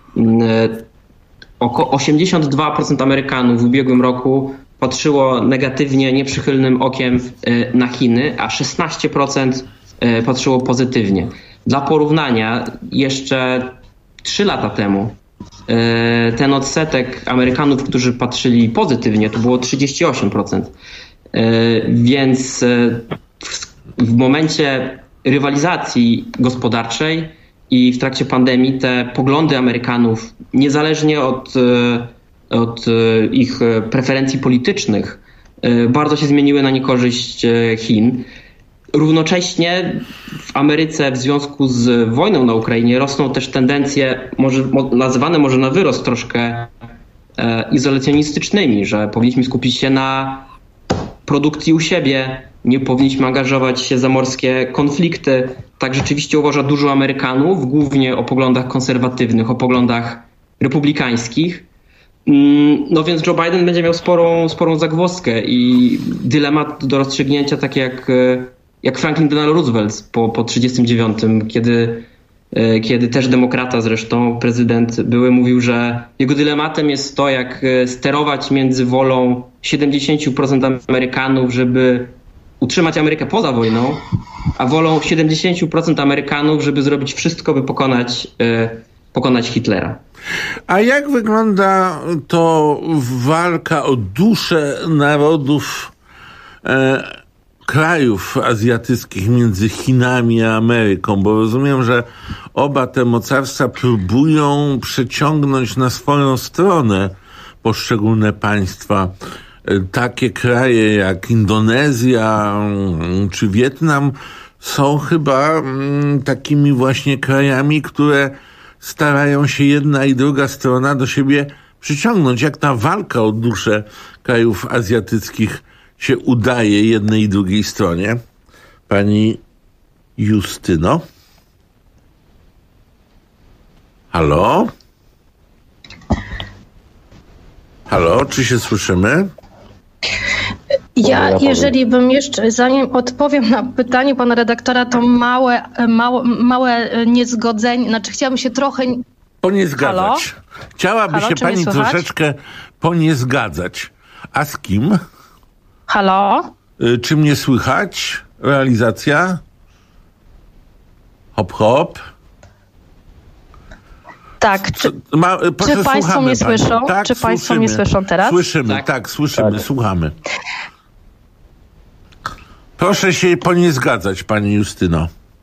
Około 82% Amerykanów w ubiegłym roku patrzyło negatywnie, nieprzychylnym okiem na Chiny, a 16% patrzyło pozytywnie. Dla porównania, jeszcze 3 lata temu ten odsetek Amerykanów, którzy patrzyli pozytywnie, to było 38%. Więc w momencie rywalizacji gospodarczej i w trakcie pandemii te poglądy Amerykanów, niezależnie od ich preferencji politycznych, bardzo się zmieniły na niekorzyść Chin. Równocześnie w Ameryce w związku z wojną na Ukrainie rosną też tendencje, nazywane może na wyrost troszkę izolacjonistycznymi, że powinniśmy skupić się na produkcji u siebie, nie powinniśmy angażować się za morskie konflikty. Tak rzeczywiście uważa dużo Amerykanów, głównie o poglądach konserwatywnych, o poglądach republikańskich. No więc Joe Biden będzie miał sporą zagwozdkę i dylemat do rozstrzygnięcia, tak jak Franklin Delano Roosevelt po 1939, kiedy też demokrata zresztą, prezydent były, mówił, że jego dylematem jest to, jak sterować między wolą 70% Amerykanów, żeby utrzymać Amerykę poza wojną, a wolą 70% Amerykanów, żeby zrobić wszystko, by pokonać Hitlera. A jak wygląda to walka o duszę narodów krajów azjatyckich między Chinami a Ameryką? Bo rozumiem, że oba te mocarstwa próbują przeciągnąć na swoją stronę poszczególne państwa. Takie kraje jak Indonezja czy Wietnam są chyba takimi właśnie krajami, które starają się jedna i druga strona do siebie przyciągnąć. Jak ta walka o duszę krajów azjatyckich się udaje jednej i drugiej stronie? Pani Justyno? Halo? Halo, czy się słyszymy? Ja, jeżeli bym jeszcze, zanim odpowiem na pytanie pana redaktora, to małe niezgodzenie, znaczy chciałabym się trochę... Poniezgadzać. Halo? Chciałaby Halo, się czy pani mnie słychać? troszeczkę poniezgadzać. A z kim? Halo? Czy mnie słychać? Realizacja? Hop, hop. Tak. Czy państwo mnie słyszą? Tak, czy państwo mnie słyszą teraz? Słyszymy, tak słyszymy, tak. Słuchamy. Proszę się po nie zgadzać, pani Justyno.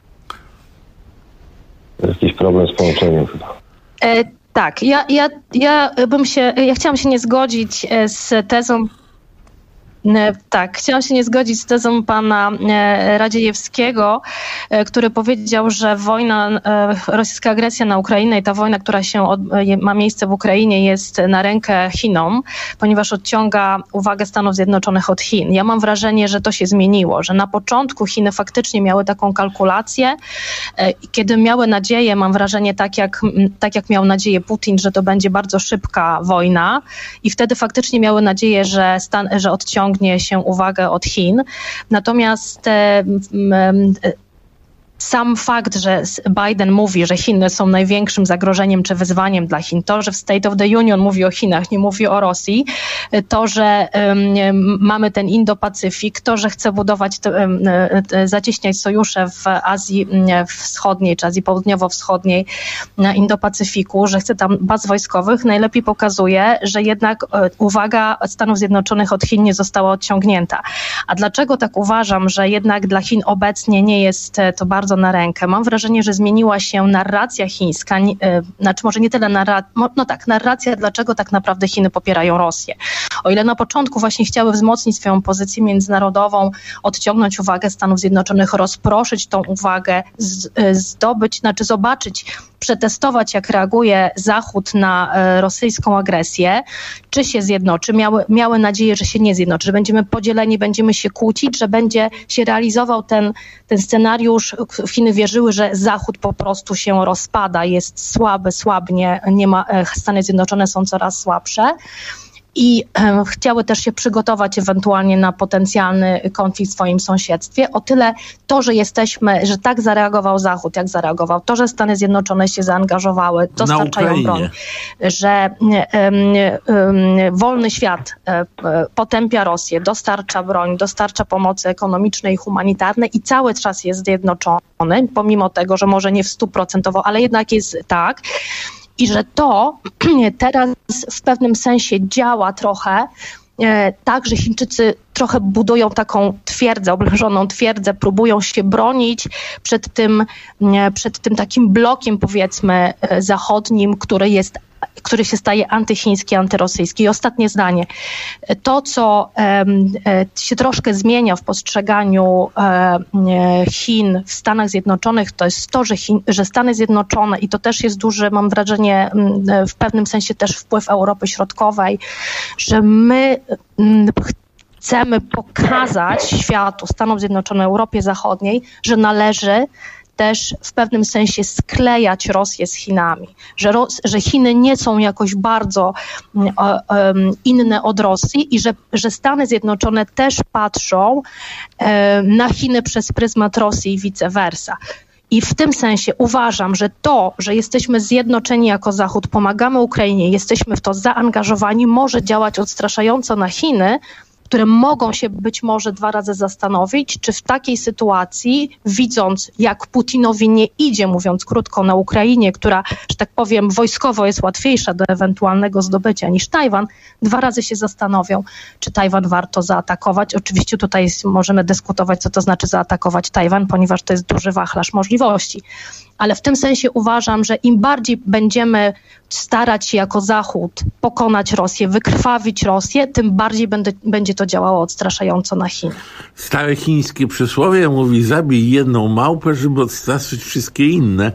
Jakiś problem z połączeniem chyba. Tak, ja chciałam się nie zgodzić z tezą. Tak, chciałam się nie zgodzić z tezą pana Radziejewskiego, który powiedział, że wojna, rosyjska agresja na Ukrainę i ta wojna, która ma miejsce w Ukrainie, jest na rękę Chinom, ponieważ odciąga uwagę Stanów Zjednoczonych od Chin. Ja mam wrażenie, że to się zmieniło, że na początku Chiny faktycznie miały taką kalkulację, kiedy miały nadzieję, mam wrażenie, tak jak miał nadzieję Putin, że to będzie bardzo szybka wojna i wtedy faktycznie miały nadzieję, że odciągnie się uwagę od Chin. Natomiast sam fakt, że Biden mówi, że Chiny są największym zagrożeniem czy wyzwaniem dla Chin, to, że w State of the Union mówi o Chinach, nie mówi o Rosji, to, że mamy ten Indo-Pacyfik, to, że chce budować, zacieśniać sojusze w Azji Wschodniej czy Azji Południowo-Wschodniej na Indo-Pacyfiku, że chce tam baz wojskowych, najlepiej pokazuje, że jednak uwaga Stanów Zjednoczonych od Chin nie została odciągnięta. A dlaczego tak uważam, że jednak dla Chin obecnie nie jest to bardzo na rękę? Mam wrażenie, że zmieniła się narracja chińska, znaczy może nie tyle narracja, dlaczego tak naprawdę Chiny popierają Rosję. O ile na początku właśnie chciały wzmocnić swoją pozycję międzynarodową, odciągnąć uwagę Stanów Zjednoczonych, rozproszyć tą uwagę, zobaczyć przetestować, jak reaguje Zachód na rosyjską agresję, czy się zjednoczy. Miały nadzieję, że się nie zjednoczy, że będziemy podzieleni, będziemy się kłócić, że będzie się realizował ten scenariusz. Chiny wierzyły, że Zachód po prostu się rozpada, jest słabnie, nie ma, Stany Zjednoczone są coraz słabsze. I chciały też się przygotować ewentualnie na potencjalny konflikt w swoim sąsiedztwie. O tyle to, że tak zareagował Zachód, jak zareagował, to, że Stany Zjednoczone się zaangażowały, dostarczają broń, że wolny świat potępia Rosję, dostarcza broń, dostarcza pomocy ekonomicznej i humanitarnej i cały czas jest zjednoczony, pomimo tego, że może nie w 100%, ale jednak jest tak. I że to teraz w pewnym sensie działa trochę tak, że Chińczycy trochę budują taką twierdzę, oblężoną twierdzę, próbują się bronić przed tym takim blokiem, powiedzmy, zachodnim, który się staje antychiński, antyrosyjski. I ostatnie zdanie. To, co się troszkę zmienia w postrzeganiu Chin w Stanach Zjednoczonych, to jest to, że Stany Zjednoczone, i to też jest duży, mam wrażenie, w pewnym sensie też wpływ Europy Środkowej, że my chcemy pokazać światu, Stanom Zjednoczonym, Europie Zachodniej, że należy też w pewnym sensie sklejać Rosję z Chinami, że Chiny nie są jakoś bardzo inne od Rosji i że Stany Zjednoczone też patrzą na Chiny przez pryzmat Rosji i vice versa. I w tym sensie uważam, że to, że jesteśmy zjednoczeni jako Zachód, pomagamy Ukrainie, jesteśmy w to zaangażowani, może działać odstraszająco na Chiny, które mogą się być może 2 razy zastanowić, czy w takiej sytuacji, widząc jak Putinowi nie idzie, mówiąc krótko, na Ukrainie, która, że tak powiem, wojskowo jest łatwiejsza do ewentualnego zdobycia niż Tajwan, 2 razy się zastanowią, czy Tajwan warto zaatakować. Oczywiście tutaj możemy dyskutować, co to znaczy zaatakować Tajwan, ponieważ to jest duży wachlarz możliwości. Ale w tym sensie uważam, że im bardziej będziemy starać się jako Zachód pokonać Rosję, wykrwawić Rosję, tym bardziej będzie to działało odstraszająco na Chiny. Stare chińskie przysłowie mówi: zabij jedną małpę, żeby odstraszyć wszystkie inne.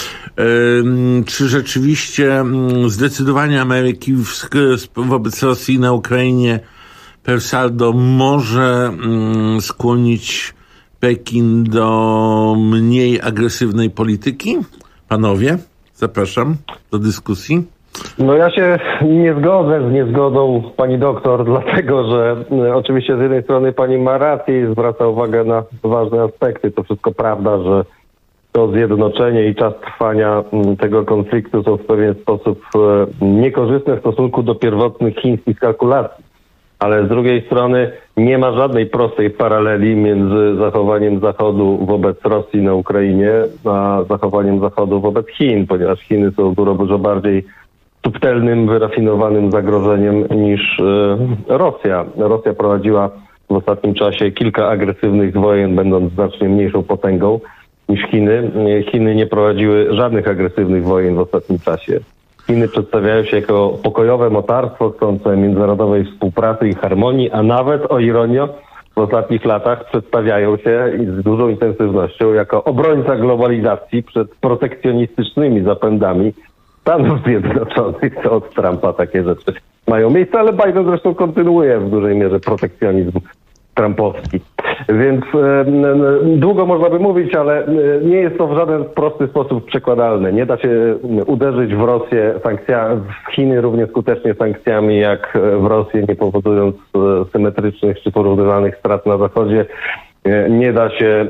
Czy rzeczywiście zdecydowanie Ameryki wobec Rosji na Ukrainie per saldo może skłonić Pekin do mniej agresywnej polityki? Panowie, zapraszam do dyskusji. No ja się nie zgodzę z niezgodą pani doktor, dlatego że oczywiście z jednej strony pani ma rację i zwraca uwagę na ważne aspekty. To wszystko prawda, że to zjednoczenie i czas trwania tego konfliktu są w pewien sposób niekorzystne w stosunku do pierwotnych chińskich kalkulacji. Ale z drugiej strony nie ma żadnej prostej paraleli między zachowaniem Zachodu wobec Rosji na Ukrainie, a zachowaniem Zachodu wobec Chin, ponieważ Chiny są dużo bardziej subtelnym, wyrafinowanym zagrożeniem niż Rosja. Rosja prowadziła w ostatnim czasie kilka agresywnych wojen, będąc znacznie mniejszą potęgą niż Chiny. Chiny nie prowadziły żadnych agresywnych wojen w ostatnim czasie. Chiny przedstawiają się jako pokojowe mocarstwo chcące międzynarodowej współpracy i harmonii, a nawet, o ironio, w ostatnich latach przedstawiają się z dużą intensywnością jako obrońca globalizacji przed protekcjonistycznymi zapędami Stanów Zjednoczonych, co od Trumpa takie rzeczy mają miejsce, ale Biden zresztą kontynuuje w dużej mierze protekcjonizm trumpowski. Więc długo można by mówić, ale nie jest to w żaden prosty sposób przekładalne. Nie da się uderzyć w Rosję w Chiny równie skutecznie sankcjami jak w Rosję, nie powodując symetrycznych czy porównywalnych strat na Zachodzie. Nie da się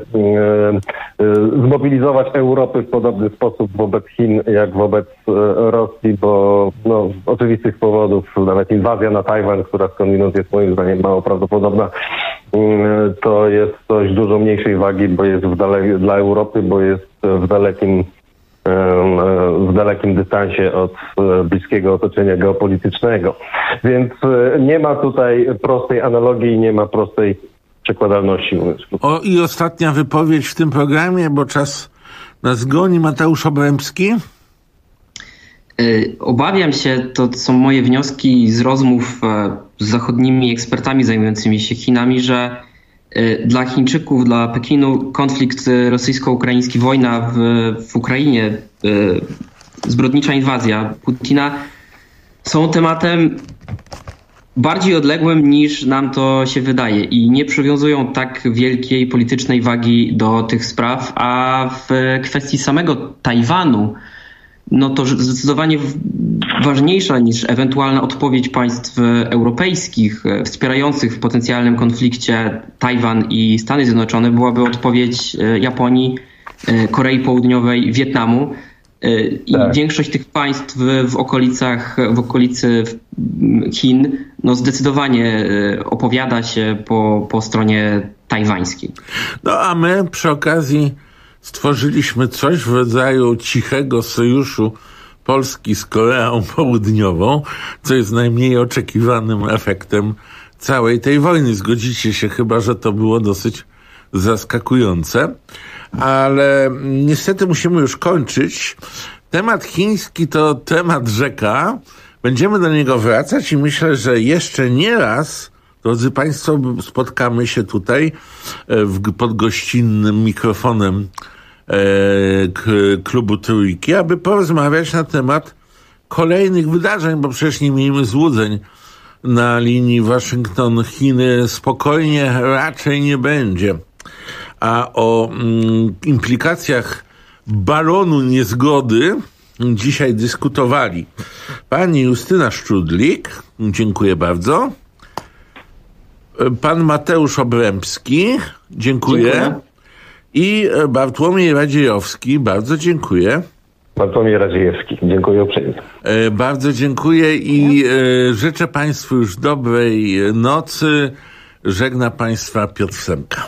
zmobilizować Europy w podobny sposób wobec Chin jak wobec Rosji, bo z oczywistych powodów nawet inwazja na Tajwan, która skądinąd jest moim zdaniem mało prawdopodobna, to jest coś dużo mniejszej wagi, bo jest dla Europy, bo jest w dalekim dystansie od bliskiego otoczenia geopolitycznego. Więc nie ma tutaj prostej analogii, nie ma prostej przekładalności. I ostatnia wypowiedź w tym programie, bo czas nas goni. Mateusz Obremski. Obawiam się, to są moje wnioski z rozmów z zachodnimi ekspertami zajmującymi się Chinami, że Dla Chińczyków, dla Pekinu konflikt rosyjsko-ukraiński, wojna w Ukrainie, zbrodnicza inwazja Putina są tematem bardziej odległym niż nam to się wydaje i nie przywiązują tak wielkiej politycznej wagi do tych spraw, a w kwestii samego Tajwanu, no to zdecydowanie ważniejsza niż ewentualna odpowiedź państw europejskich wspierających w potencjalnym konflikcie Tajwan i Stany Zjednoczone byłaby odpowiedź Japonii, Korei Południowej, Wietnamu. I większość tych państw w okolicy Chin no zdecydowanie opowiada się po stronie tajwańskiej. No a my przy okazji stworzyliśmy coś w rodzaju cichego sojuszu Polski z Koreą Południową, co jest najmniej oczekiwanym efektem całej tej wojny. Zgodzicie się chyba, że to było dosyć zaskakujące, ale niestety musimy już kończyć. Temat chiński to temat rzeka. Będziemy do niego wracać i myślę, że jeszcze nie raz, drodzy Państwo, spotkamy się tutaj pod gościnnym mikrofonem klubu Trójki, aby porozmawiać na temat kolejnych wydarzeń, bo przecież nie miejmy złudzeń. Na linii Waszyngton-Chiny spokojnie raczej nie będzie. A o implikacjach balonu niezgody dzisiaj dyskutowali pani Justyna Szczudlik, dziękuję bardzo, pan Mateusz Obrębski, dziękuję. I Bartłomiej Radziejowski, bardzo dziękuję. Bartłomiej Radziejewski, dziękuję uprzejmie. Bardzo dziękuję i życzę Państwu już dobrej nocy. Żegna Państwa Piotr Semka.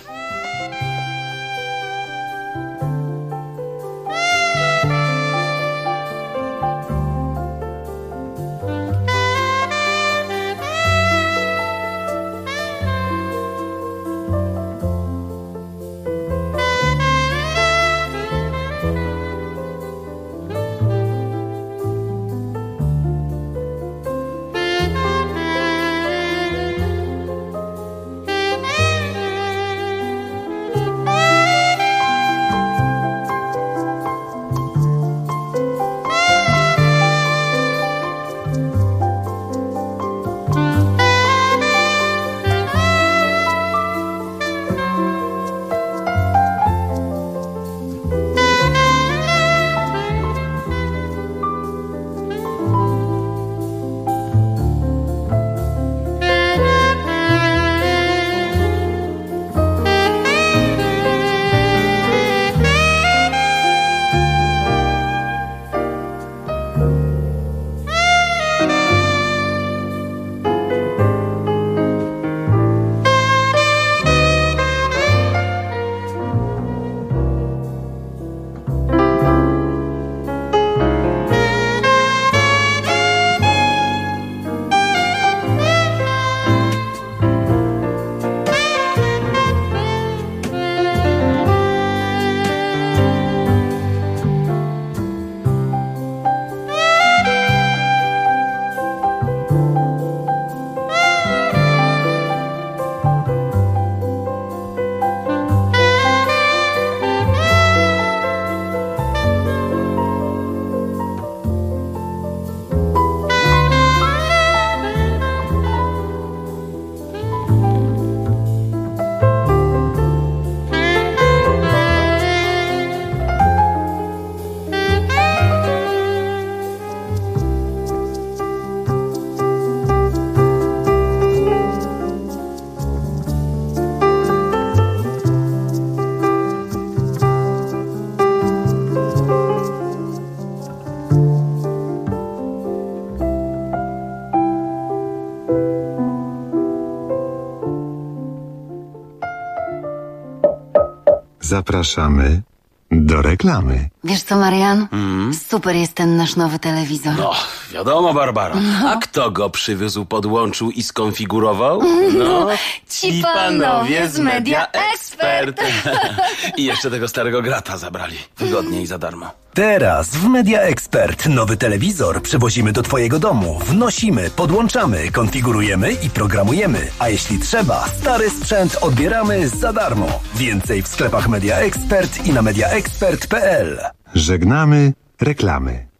Zapraszamy do reklamy. Wiesz co, Marian? Super jest ten nasz nowy telewizor. No, wiadomo, Barbara. A kto go przywiózł, podłączył i skonfigurował? No, ci panowie z Media Expert. I jeszcze tego starego grata zabrali. Wygodnie i za darmo. Teraz w Media Expert nowy telewizor przywozimy do twojego domu. Wnosimy, podłączamy, konfigurujemy i programujemy. A jeśli trzeba, stary sprzęt odbieramy za darmo. Więcej w sklepach Media Expert i na mediaexpert.pl. Żegnamy reklamy.